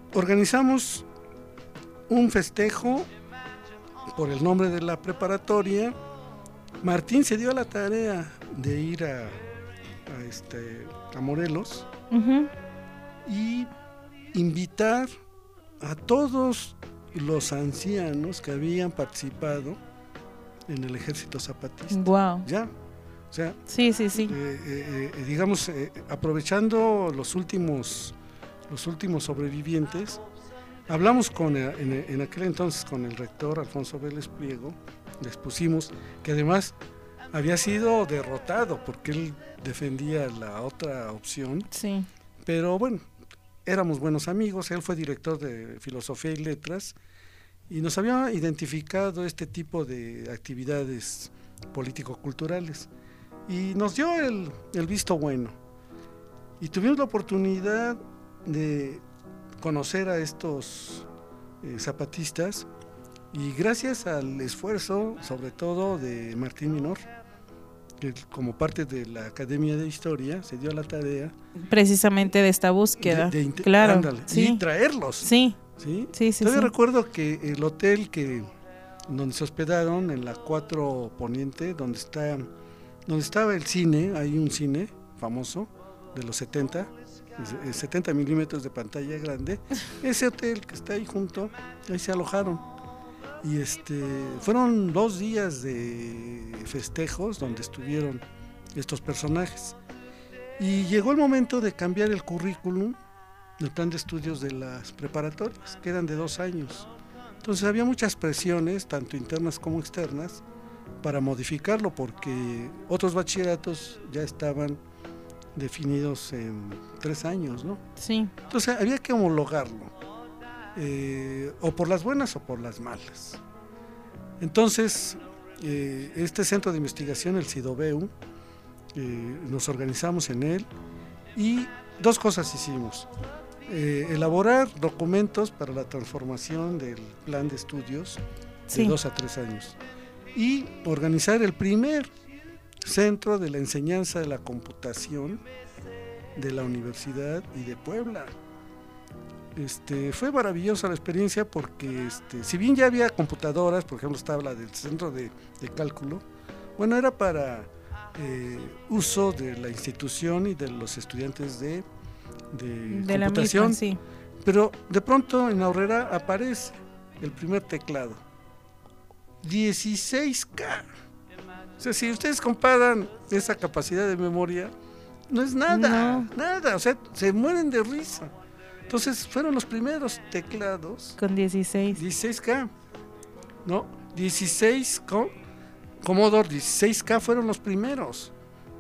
organizamos un festejo por el nombre de la preparatoria. Martín se dio a la tarea de ir a, a, este, a Morelos uh-huh. y invitar a todos los ancianos que habían participado en el ejército zapatista. Wow. Ya, o sea, sí, sí, sí. Eh, eh, eh, digamos, eh, aprovechando los últimos, los últimos sobrevivientes, hablamos con en, en aquel entonces con el rector Alfonso Vélez Pliego, les pusimos que además había sido derrotado porque él defendía la otra opción. Sí. Pero bueno, éramos buenos amigos, él fue director de Filosofía y Letras y nos había identificado este tipo de actividades político-culturales y nos dio el, el visto bueno. Y tuvimos la oportunidad de conocer a estos eh, zapatistas y gracias al esfuerzo, sobre todo de Martín Minor, que como parte de la Academia de Historia se dio la tarea precisamente de esta búsqueda, de, de int- claro, ándale, sí. y traerlos. Sí, sí, sí, sí. Todavía sí. recuerdo que el hotel que donde se hospedaron en la cuatro Poniente, donde está, donde estaba el cine, hay un cine famoso de los setenta, setenta milímetros de pantalla grande, ese hotel que está ahí junto, ahí se alojaron. Y este fueron dos días de festejos donde estuvieron estos personajes. Y llegó el momento de cambiar el currículum, el plan de estudios de las preparatorias, que eran de dos años. Entonces había muchas presiones, tanto internas como externas, para modificarlo, porque otros bachilleratos ya estaban definidos en tres años, ¿no? Sí. Entonces había que homologarlo. Eh, o por las buenas o por las malas. Entonces, eh, este centro de investigación, el CIDOBEU, eh, nos organizamos en él y dos cosas hicimos. Eh, elaborar documentos para la transformación del plan de estudios de sí. dos a tres años y organizar el primer centro de la enseñanza de la computación de la Universidad y de Puebla. Este, fue maravillosa la experiencia porque este, si bien ya había computadoras, por ejemplo estaba la del centro de, de cálculo, bueno, era para eh, uso de la institución y de los estudiantes de, de, de computación, la misma, sí. Pero de pronto en Aurrera aparece el primer teclado, dieciséis K. O sea, si ustedes comparan esa capacidad de memoria, no es nada, no. nada, o sea, se mueren de risa. Entonces fueron los primeros teclados. Con dieciséis. dieciséis K. ¿No? dieciséis con Commodore dieciséis K fueron los primeros.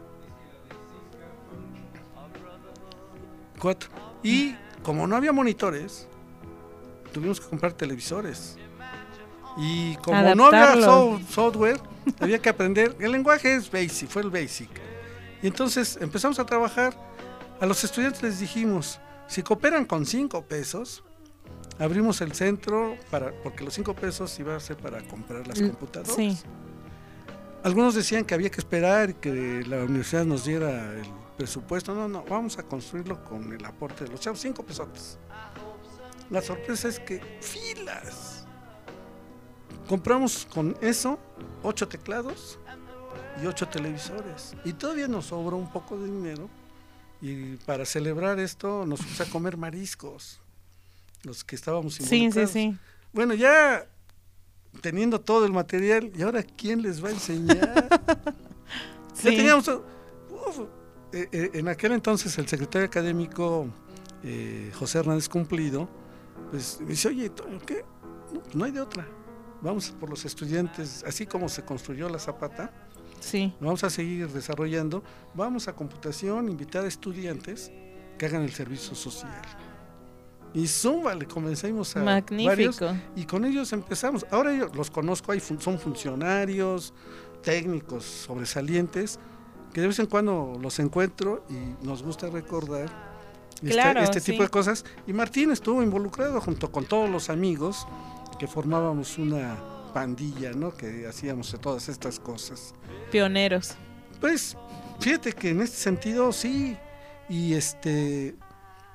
Cuatro. Y como no había monitores, tuvimos que comprar televisores. Y como Adaptarlo. no había so- software, había que aprender. El lenguaje es Basic, fue el Basic. Y entonces empezamos a trabajar. A los estudiantes les dijimos, si cooperan con cinco pesos, abrimos el centro, para porque los cinco pesos iba a ser para comprar las computadoras. Sí. Algunos decían que había que esperar que la universidad nos diera el presupuesto. No, no, vamos a construirlo con el aporte de los chavos, cinco pesotes. La sorpresa es que filas. Compramos con eso ocho teclados y ocho televisores. Y todavía nos sobró un poco de dinero. Y para celebrar esto nos fuimos a comer mariscos, los que estábamos involucrados. Sí, sí, sí. Bueno, ya teniendo todo el material, ¿y ahora quién les va a enseñar? Sí. Ya teníamos... Uf, eh, eh, en aquel entonces el secretario académico eh, José Hernández Cumplido, pues me dice, oye, ¿qué? No, no hay de otra. Vamos por los estudiantes, así como se construyó la Zapata. Sí. Vamos a seguir desarrollando, vamos a computación, invitar a estudiantes que hagan el servicio social. Y zumba, le comencemos a Magnífico. varios, y con ellos empezamos. Ahora yo los conozco, hay fun- son funcionarios, técnicos sobresalientes, que de vez en cuando los encuentro y nos gusta recordar claro, este, este sí. tipo de cosas. Y Martín estuvo involucrado junto con todos los amigos que formábamos una pandilla, ¿no? Que hacíamos todas estas cosas. Pioneros. Pues, fíjate que en este sentido sí, y este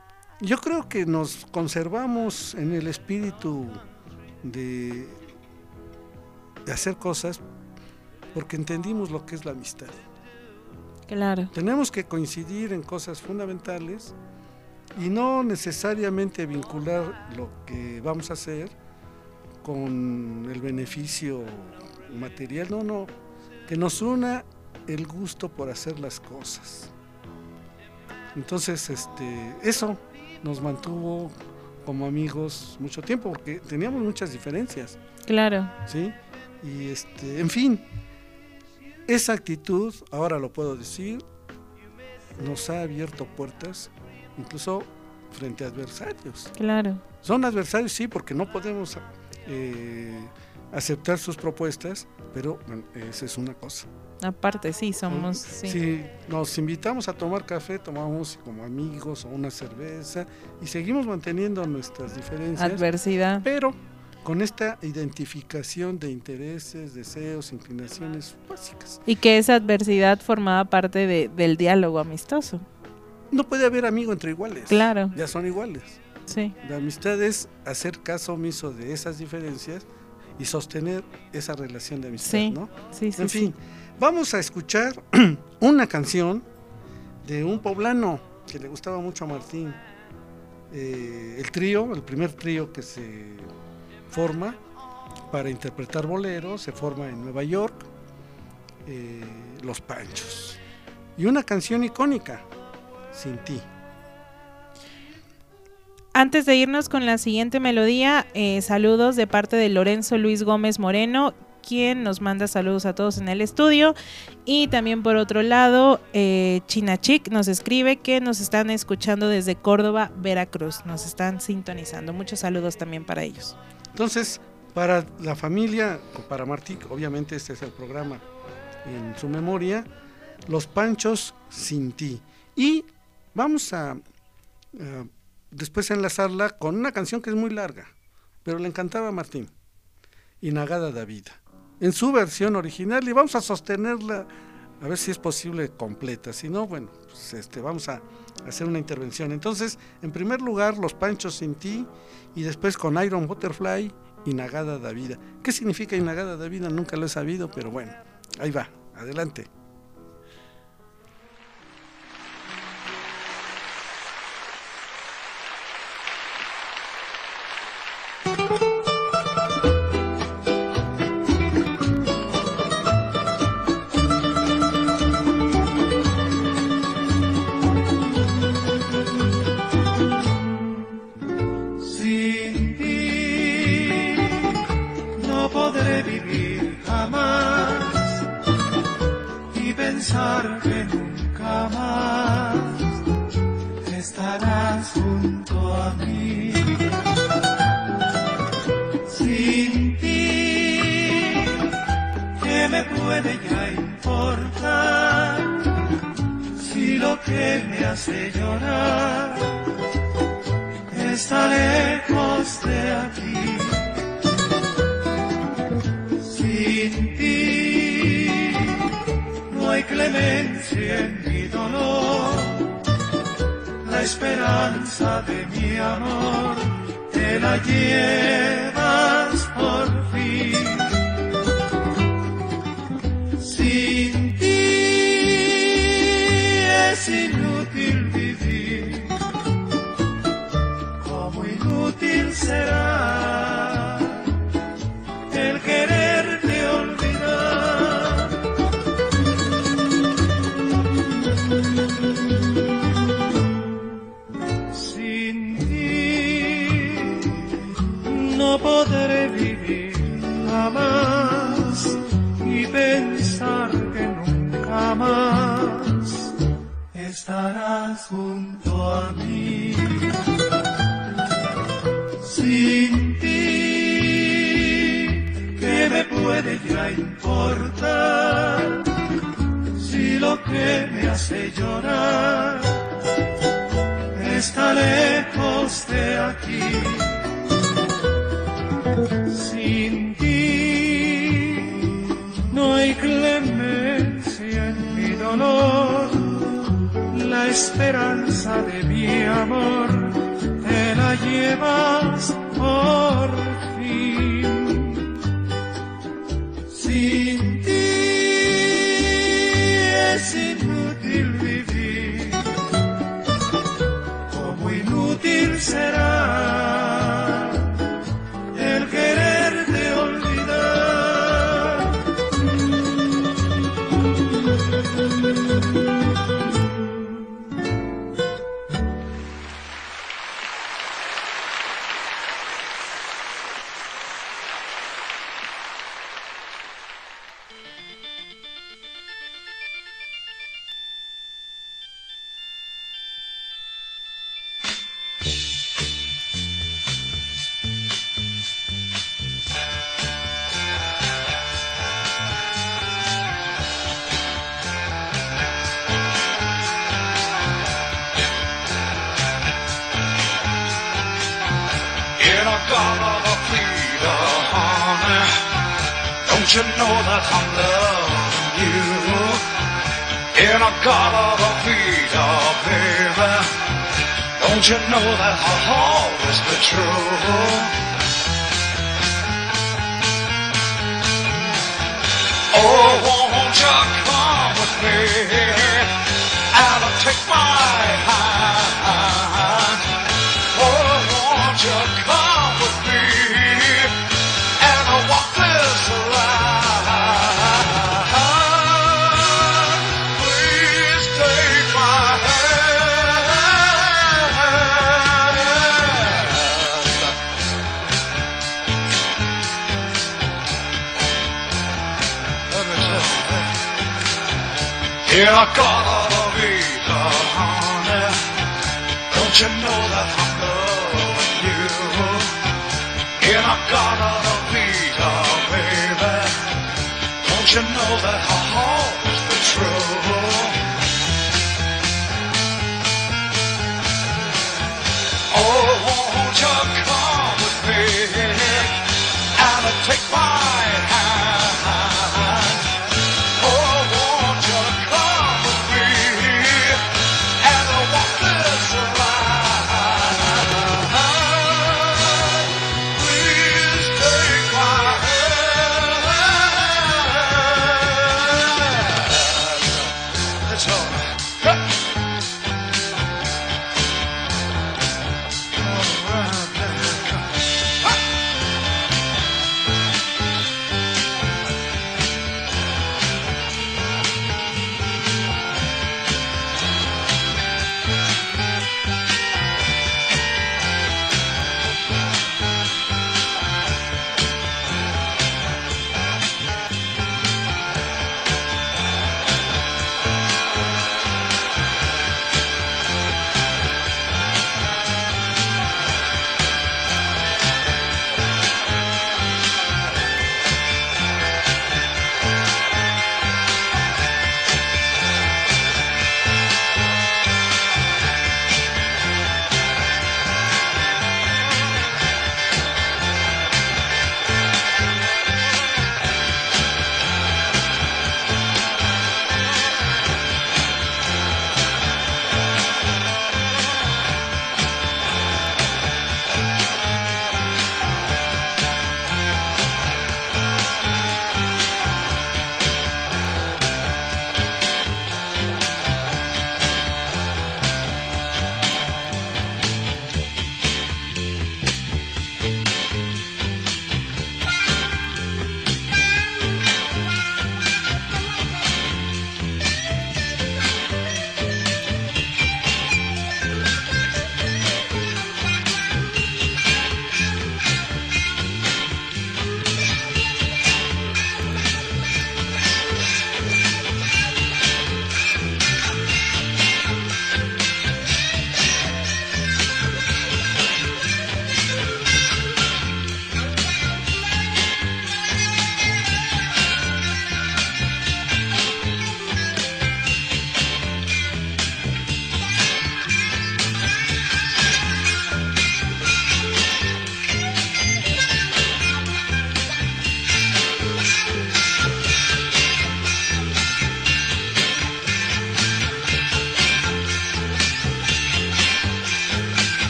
Yo creo que nos conservamos en el espíritu de, de hacer cosas porque entendimos lo que es la amistad. Claro. Tenemos que coincidir en cosas fundamentales y no necesariamente vincular lo que vamos a hacer con el beneficio material, no, no, que nos una el gusto por hacer las cosas. Entonces, este, eso nos mantuvo como amigos mucho tiempo, porque teníamos muchas diferencias. Claro. ¿Sí? Y este, en fin, esa actitud, ahora lo puedo decir, nos ha abierto puertas, incluso frente a adversarios. Claro. Son adversarios, sí, porque no podemos eh, aceptar sus propuestas, pero bueno, esa es una cosa. Aparte, sí, somos... Si sí. sí, nos invitamos a tomar café, tomamos como amigos o una cerveza y seguimos manteniendo nuestras diferencias. Adversidad. Pero con esta identificación de intereses, deseos, inclinaciones básicas. Y que esa adversidad formaba parte de, del diálogo amistoso. No puede haber amigo entre iguales. Claro. Ya son iguales. Sí. La amistad es hacer caso omiso de esas diferencias y sostener esa relación de amistad, sí. ¿no? Sí, sí, en fin, sí. Vamos a escuchar una canción de un poblano que le gustaba mucho a Martín. Eh, el trío, el primer trío que se forma para interpretar boleros, se forma en Nueva York, eh, Los Panchos. Y una canción icónica, Sin Ti. Antes de irnos con la siguiente melodía, eh, saludos de parte de Lorenzo Luis Gómez Moreno, quien nos manda saludos a todos en el estudio. Y también por otro lado, eh, Chinachic nos escribe que nos están escuchando desde Córdoba, Veracruz. Nos están sintonizando. Muchos saludos también para ellos. Entonces, para la familia, para Martí, obviamente este es el programa en su memoria, Los Panchos, Sin Ti. Y vamos a, a después enlazarla con una canción que es muy larga, pero le encantaba a Martín, Inagada da Vida, en su versión original, y vamos a sostenerla, a ver si es posible completa, si no, bueno, pues este, vamos a hacer una intervención. Entonces, en primer lugar, Los Panchos, Sin Ti, y después con Iron Butterfly, Inagada da Vida. ¿Qué significa Inagada da Vida? Nunca lo he sabido, pero bueno, ahí va, adelante. Que nunca más estarás junto a mí. Sin ti, ¿qué me puede ya importar? Si lo que me hace llorar está lejos de aquí. Sin ti no hay clemencia en mi dolor, la esperanza de mi amor te la llevas por fin. Sin ti es inútil vivir, como inútil será el quererte olvidar. Sin ti no podré vivir jamás y pensar que nunca más estarás junto a mí. Sin ti, ¿qué me puede ya importar? Si lo que me hace llorar está lejos de aquí. Sin ti no hay clemencia en mi dolor, la esperanza de mi amor la llevas por fin. Sin ti es inútil vivir, como inútil será el quererte olvidar. Don't you know that I'm loving you in a Galata vida, baby? Don't you know that I'll always be true? Oh, won't you come with me and take my hand? Oh, won't you come with me and walk this line? Please take my hand. Let me tell you, yeah, I gotta be the honey. Don't you know that I'm loving you? Yeah, I gotta be the baby. Don't you know that I'll always be true? Oh, won't you come with me and take my hand? Oh, won't you come with me and walk this line? Please take my hand.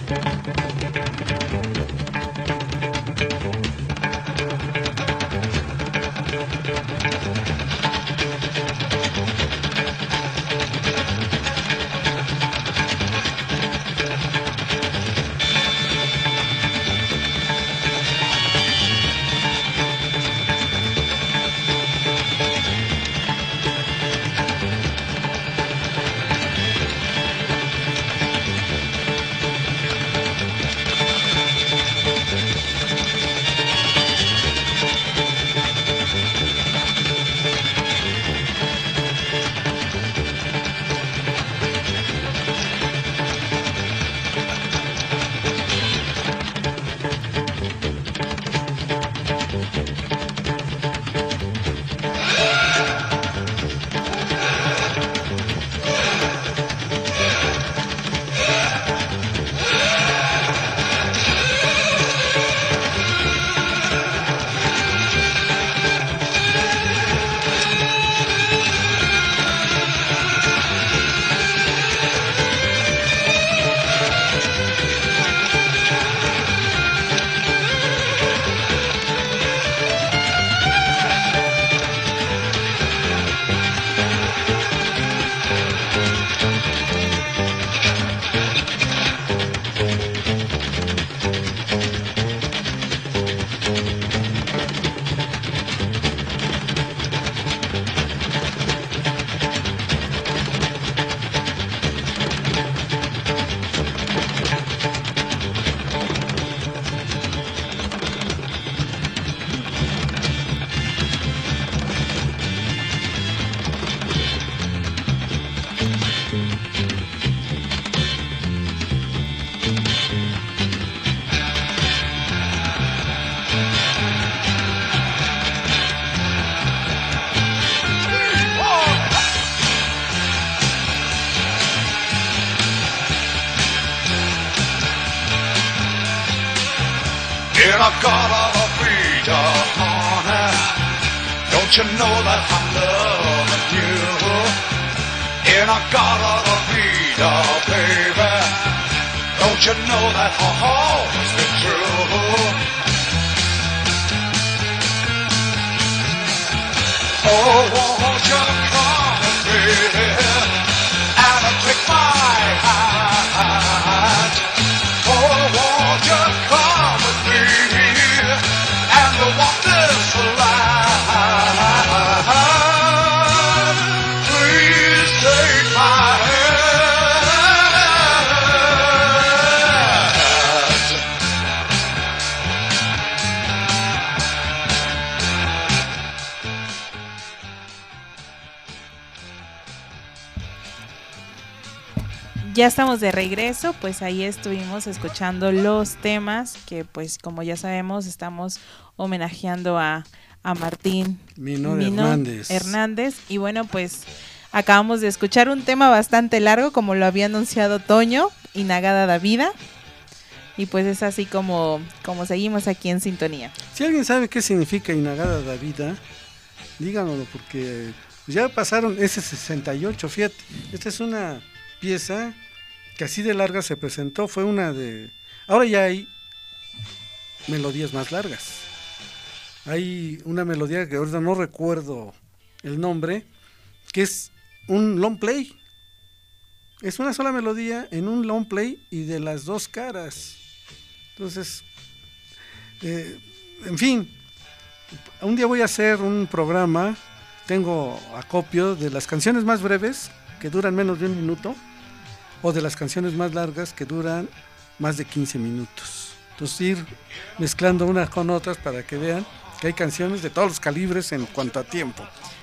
In a garden of freedom, honey, don't you know that I'm loving you? In a garden of freedom, baby, don't you know that I'll always be true? Oh, won't you come with me and take my hand? Oh, won't you come with me and walk this line? Please take my hand. Ya estamos de regreso, pues ahí estuvimos escuchando los temas que pues como ya sabemos estamos homenajeando a, a Martín Mino, Mino Hernández. Hernández. Y bueno, pues acabamos de escuchar un tema bastante largo como lo había anunciado Toño, Inagada da Vida. Y pues es así como, como seguimos aquí en sintonía. Si alguien sabe qué significa Inagada da Vida, díganoslo porque ya pasaron ese sesenta y ocho, fíjate, esta es una pieza que así de larga se presentó, fue una de... Ahora ya hay melodías más largas. Hay una melodía que ahorita no recuerdo el nombre, que es un long play. Es una sola melodía en un long play y de las dos caras. Entonces, eh, en fin, un día voy a hacer un programa, tengo acopio de las canciones más breves, que duran menos de un minuto, o de las canciones más largas que duran más de quince minutos. Entonces ir mezclando unas con otras para que vean que hay canciones de todos los calibres en cuanto a tiempo.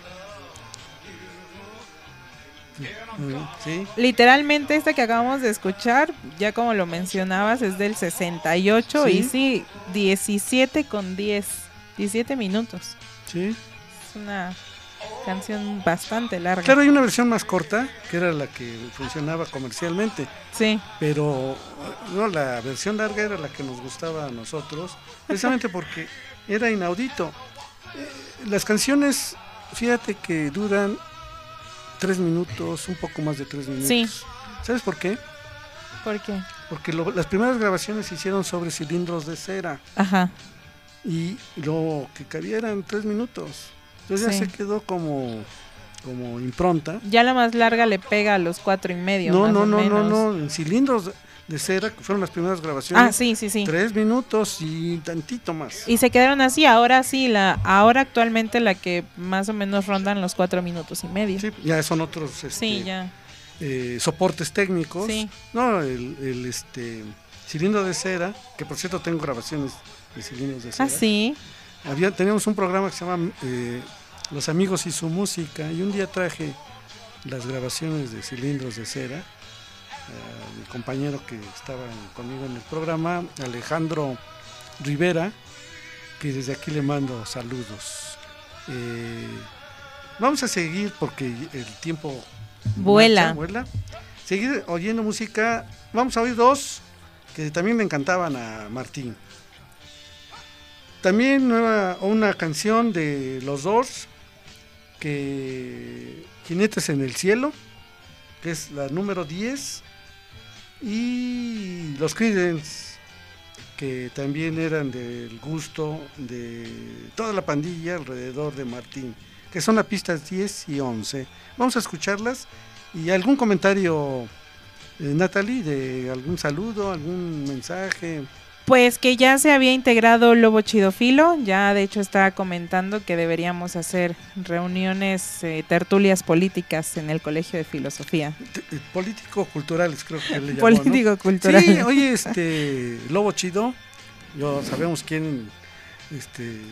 ¿Sí? Literalmente esta que acabamos de escuchar, ya como lo mencionabas, es del sesenta y ocho. ¿Sí? Y sí, diecisiete con diez, diecisiete minutos. Sí. Es una canción bastante larga. Claro, hay una versión más corta, que era la que funcionaba comercialmente. Sí. Pero no, la versión larga era la que nos gustaba a nosotros, precisamente porque era inaudito. Eh, las canciones, fíjate que duran tres minutos, un poco más de tres minutos. Sí. ¿Sabes por qué? ¿Por qué? porque lo, las primeras grabaciones se hicieron sobre cilindros de cera. Ajá. Y lo que cabía eran tres minutos. Entonces Sí. ya se quedó como, como impronta. Ya la más larga le pega a los cuatro y medio. No, más no, o no, no, menos. no, en cilindros de, de cera, que fueron las primeras grabaciones. Ah, sí, sí, sí. Tres minutos y tantito más. Y se quedaron así. Ahora sí, la, ahora actualmente la que más o menos rondan los cuatro minutos y medio. Sí, ya son otros este, Sí, ya. eh, soportes técnicos. Sí. No, el, el este cilindro de cera, que por cierto tengo grabaciones de cilindros de cera. Ah, sí. Había, teníamos un programa que se llama eh, Los Amigos y su Música, y un día traje las grabaciones de cilindros de cera. Uh, mi compañero que estaba conmigo en el programa, Alejandro Rivera, que desde aquí le mando saludos. Eh, vamos a seguir porque el tiempo Vuela. marcha, vuela. Seguir oyendo música. Vamos a oír dos que también me encantaban a Martín. También nueva una canción de los Doors, que Jinetes en el Cielo, que es la número diez, y los Creedence, que también eran del gusto de toda la pandilla alrededor de Martín, que son las pistas diez y once. Vamos a escucharlas y algún comentario, eh, Natalie, de algún saludo, algún mensaje. Pues que ya se había integrado Lobo Chidofilo, ya de hecho está comentando que deberíamos hacer reuniones, eh, tertulias políticas en el Colegio de Filosofía. T- Político-culturales, creo que le llamó, ¿no? Político-cultural. Sí, oye, este, Lobo Chido, yo sabemos quién, este, eh,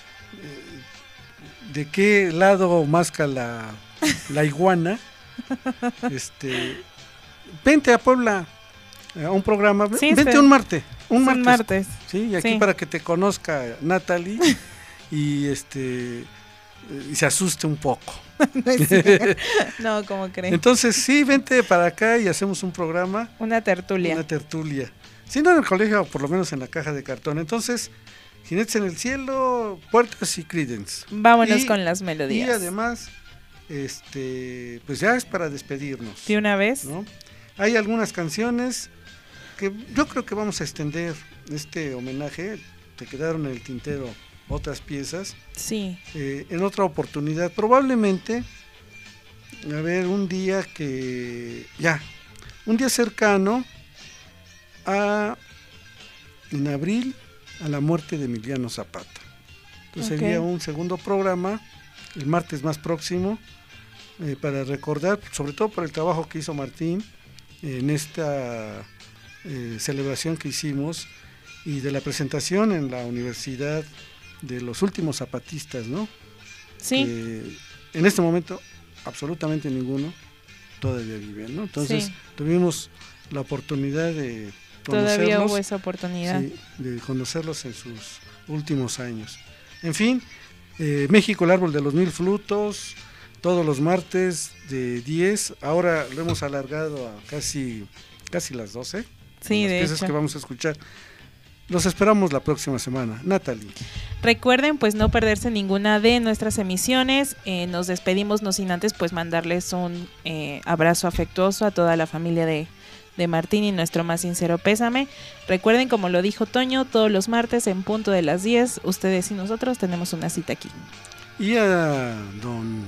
de qué lado masca la, la iguana. Este, vente a Puebla a un programa, Sí, vente sí. un martes. Un Son martes. martes. Sí, y aquí Sí. para que te conozca Natalie y este y se asuste un poco. No, es cierto. No, ¿cómo creen? Entonces, sí, vente para acá y hacemos un programa. Una tertulia. Una tertulia. Si no en el colegio, por lo menos en la caja de cartón. Entonces, Jinetes en el Cielo, Puertas y Creedence. Vámonos Y- con las melodías. Y además, este, pues ya es para despedirnos. ¿De una vez? ¿No? Hay algunas canciones que yo creo que vamos a extender este homenaje. Te quedaron en el tintero otras piezas. Sí. Eh, en otra oportunidad, probablemente, a ver, un día que, ya, un día cercano a, en abril, a la muerte de Emiliano Zapata. Entonces Ok. sería un segundo programa, el martes más próximo, eh, para recordar, sobre todo por el trabajo que hizo Martín en esta eh, celebración que hicimos y de la presentación en la universidad de los últimos zapatistas, ¿no? Sí. Que en este momento absolutamente ninguno todavía vive, ¿no? Entonces Sí. tuvimos la oportunidad de Todavía conocerlos, hubo esa oportunidad. sí, de conocerlos en sus últimos años. En fin, eh, México, el árbol de los mil frutos, todos los martes de diez, ahora lo hemos alargado a casi, casi las doce. Sí, las de piezas hecho. que vamos a escuchar. Los esperamos la próxima semana. Natalie. Recuerden pues no perderse ninguna de nuestras emisiones. Eh, nos despedimos no sin antes pues mandarles un eh, abrazo afectuoso a toda la familia de, de Martín y nuestro más sincero pésame. Recuerden, como lo dijo Toño, todos los martes en punto de las diez, ustedes y nosotros tenemos una cita aquí. Y a don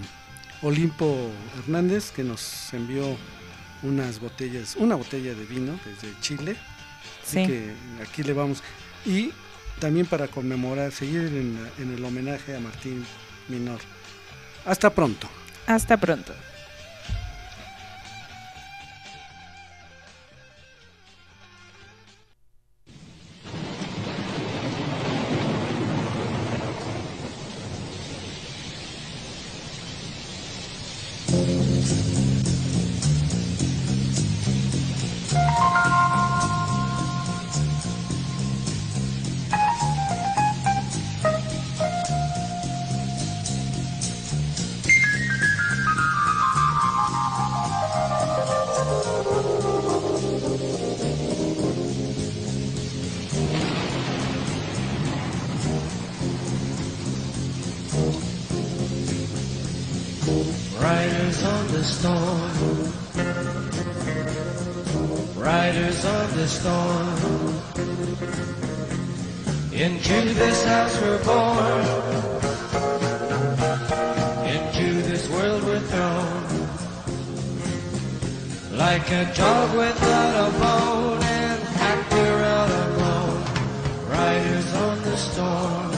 Olimpo Hernández, que nos envió unas botellas, una botella de vino desde Chile. Así Sí. que aquí le vamos. Y también para conmemorar, seguir en, en el homenaje a Martín Minor. Hasta pronto. Hasta pronto. Riders on the storm, riders riders on the storm. Into this house we're born, into this world we're thrown, like a dog without a bone and actor out alone. Riders on the storm.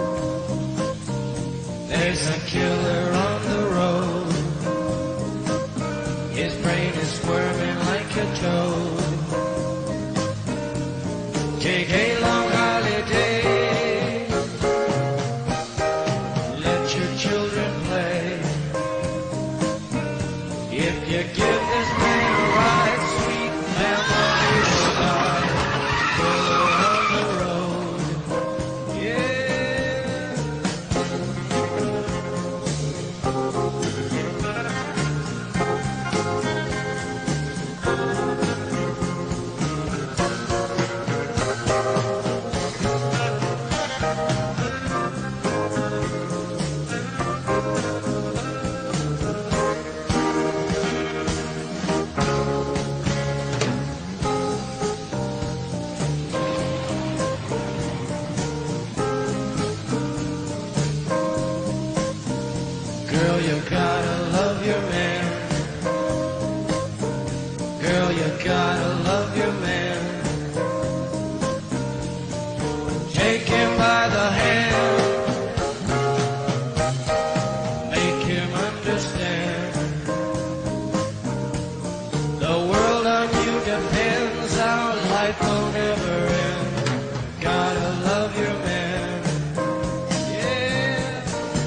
There's a killer on the road. His brain is squirming like a toad. Take a long holiday. Let your children play. If you give this man a ride, sweet memories will die. Killer on the road. Yeah. Girl, you gotta love your man. Girl, you gotta love your man. Take him by the hand. Make him understand. The world on you depends. Our life will never end. Gotta love your man. Yeah.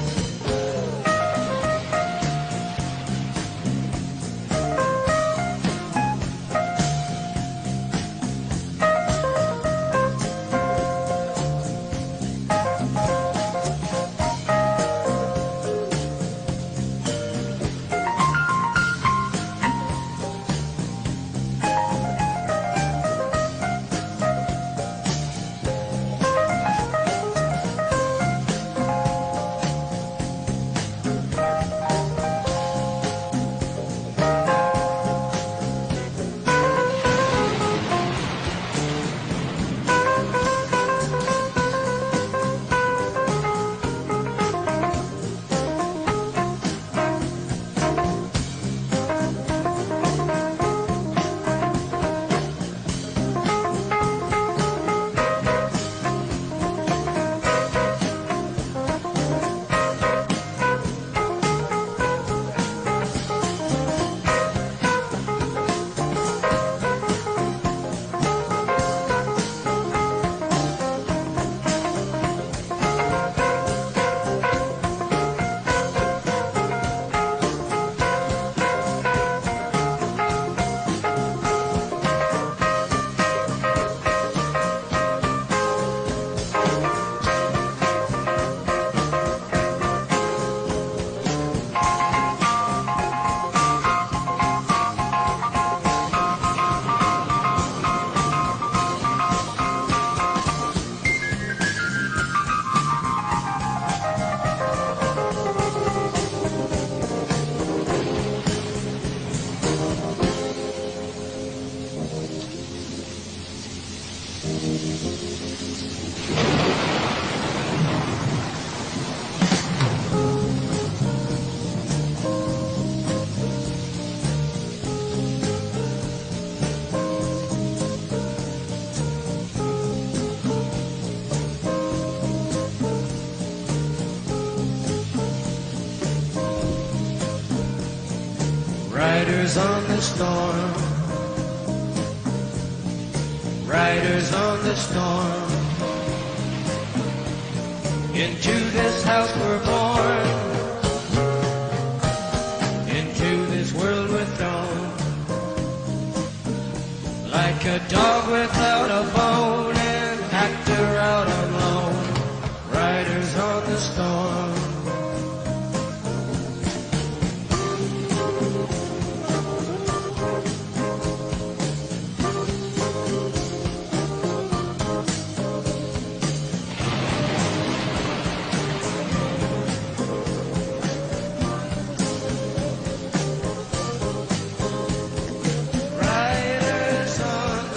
Riders on the storm. Riders on the storm. Into this house we're born. Into this world we're thrown. Like a dog without a bone and actor out alone. Riders on the storm. Riders on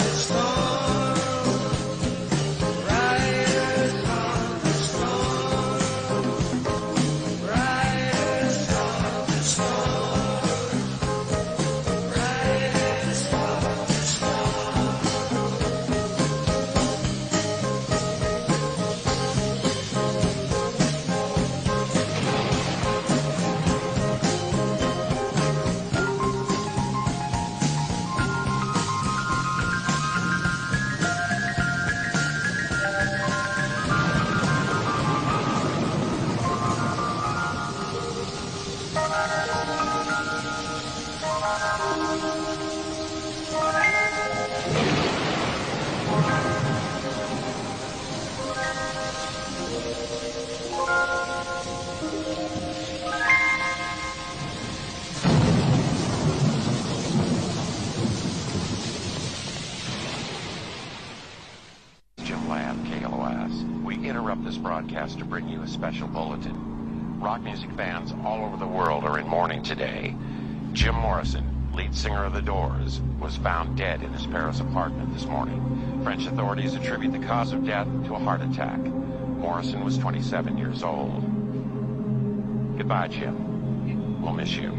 interrupt this broadcast to bring you a special bulletin. Rock music fans all over the world are in mourning today. Jim Morrison, lead singer of The Doors, was found dead in his Paris apartment this morning. French authorities attribute the cause of death to a heart attack. Morrison was twenty-seven years old. Goodbye, Jim. We'll miss you.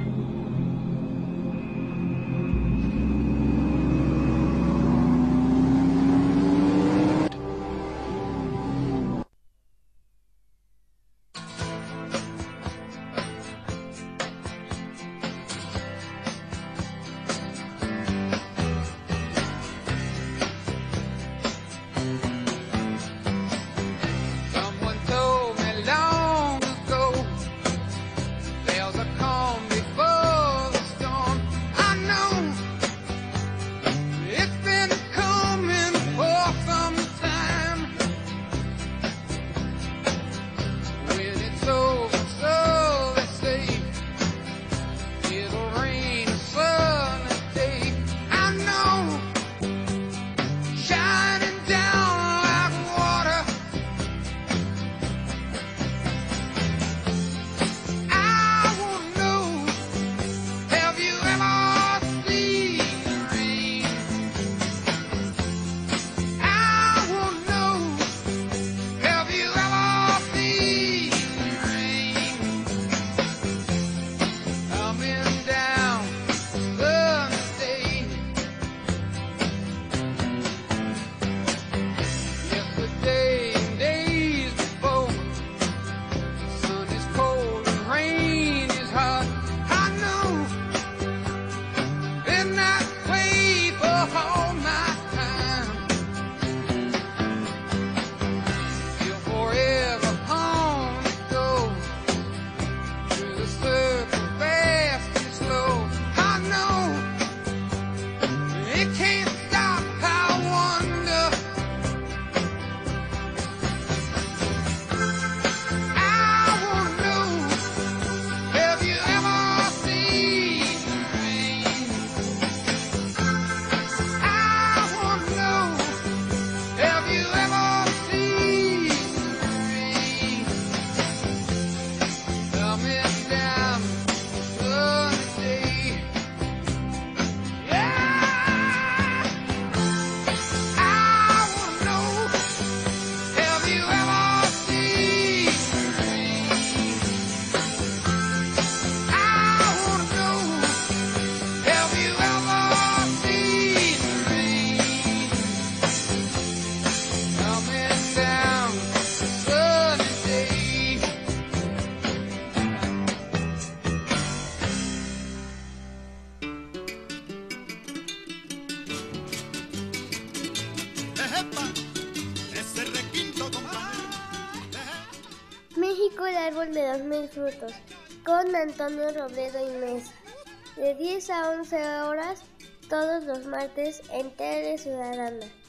México, el árbol de los mil frutos, con Antonio Robledo Inés, de diez a once horas, todos los martes en Tele Ciudadana.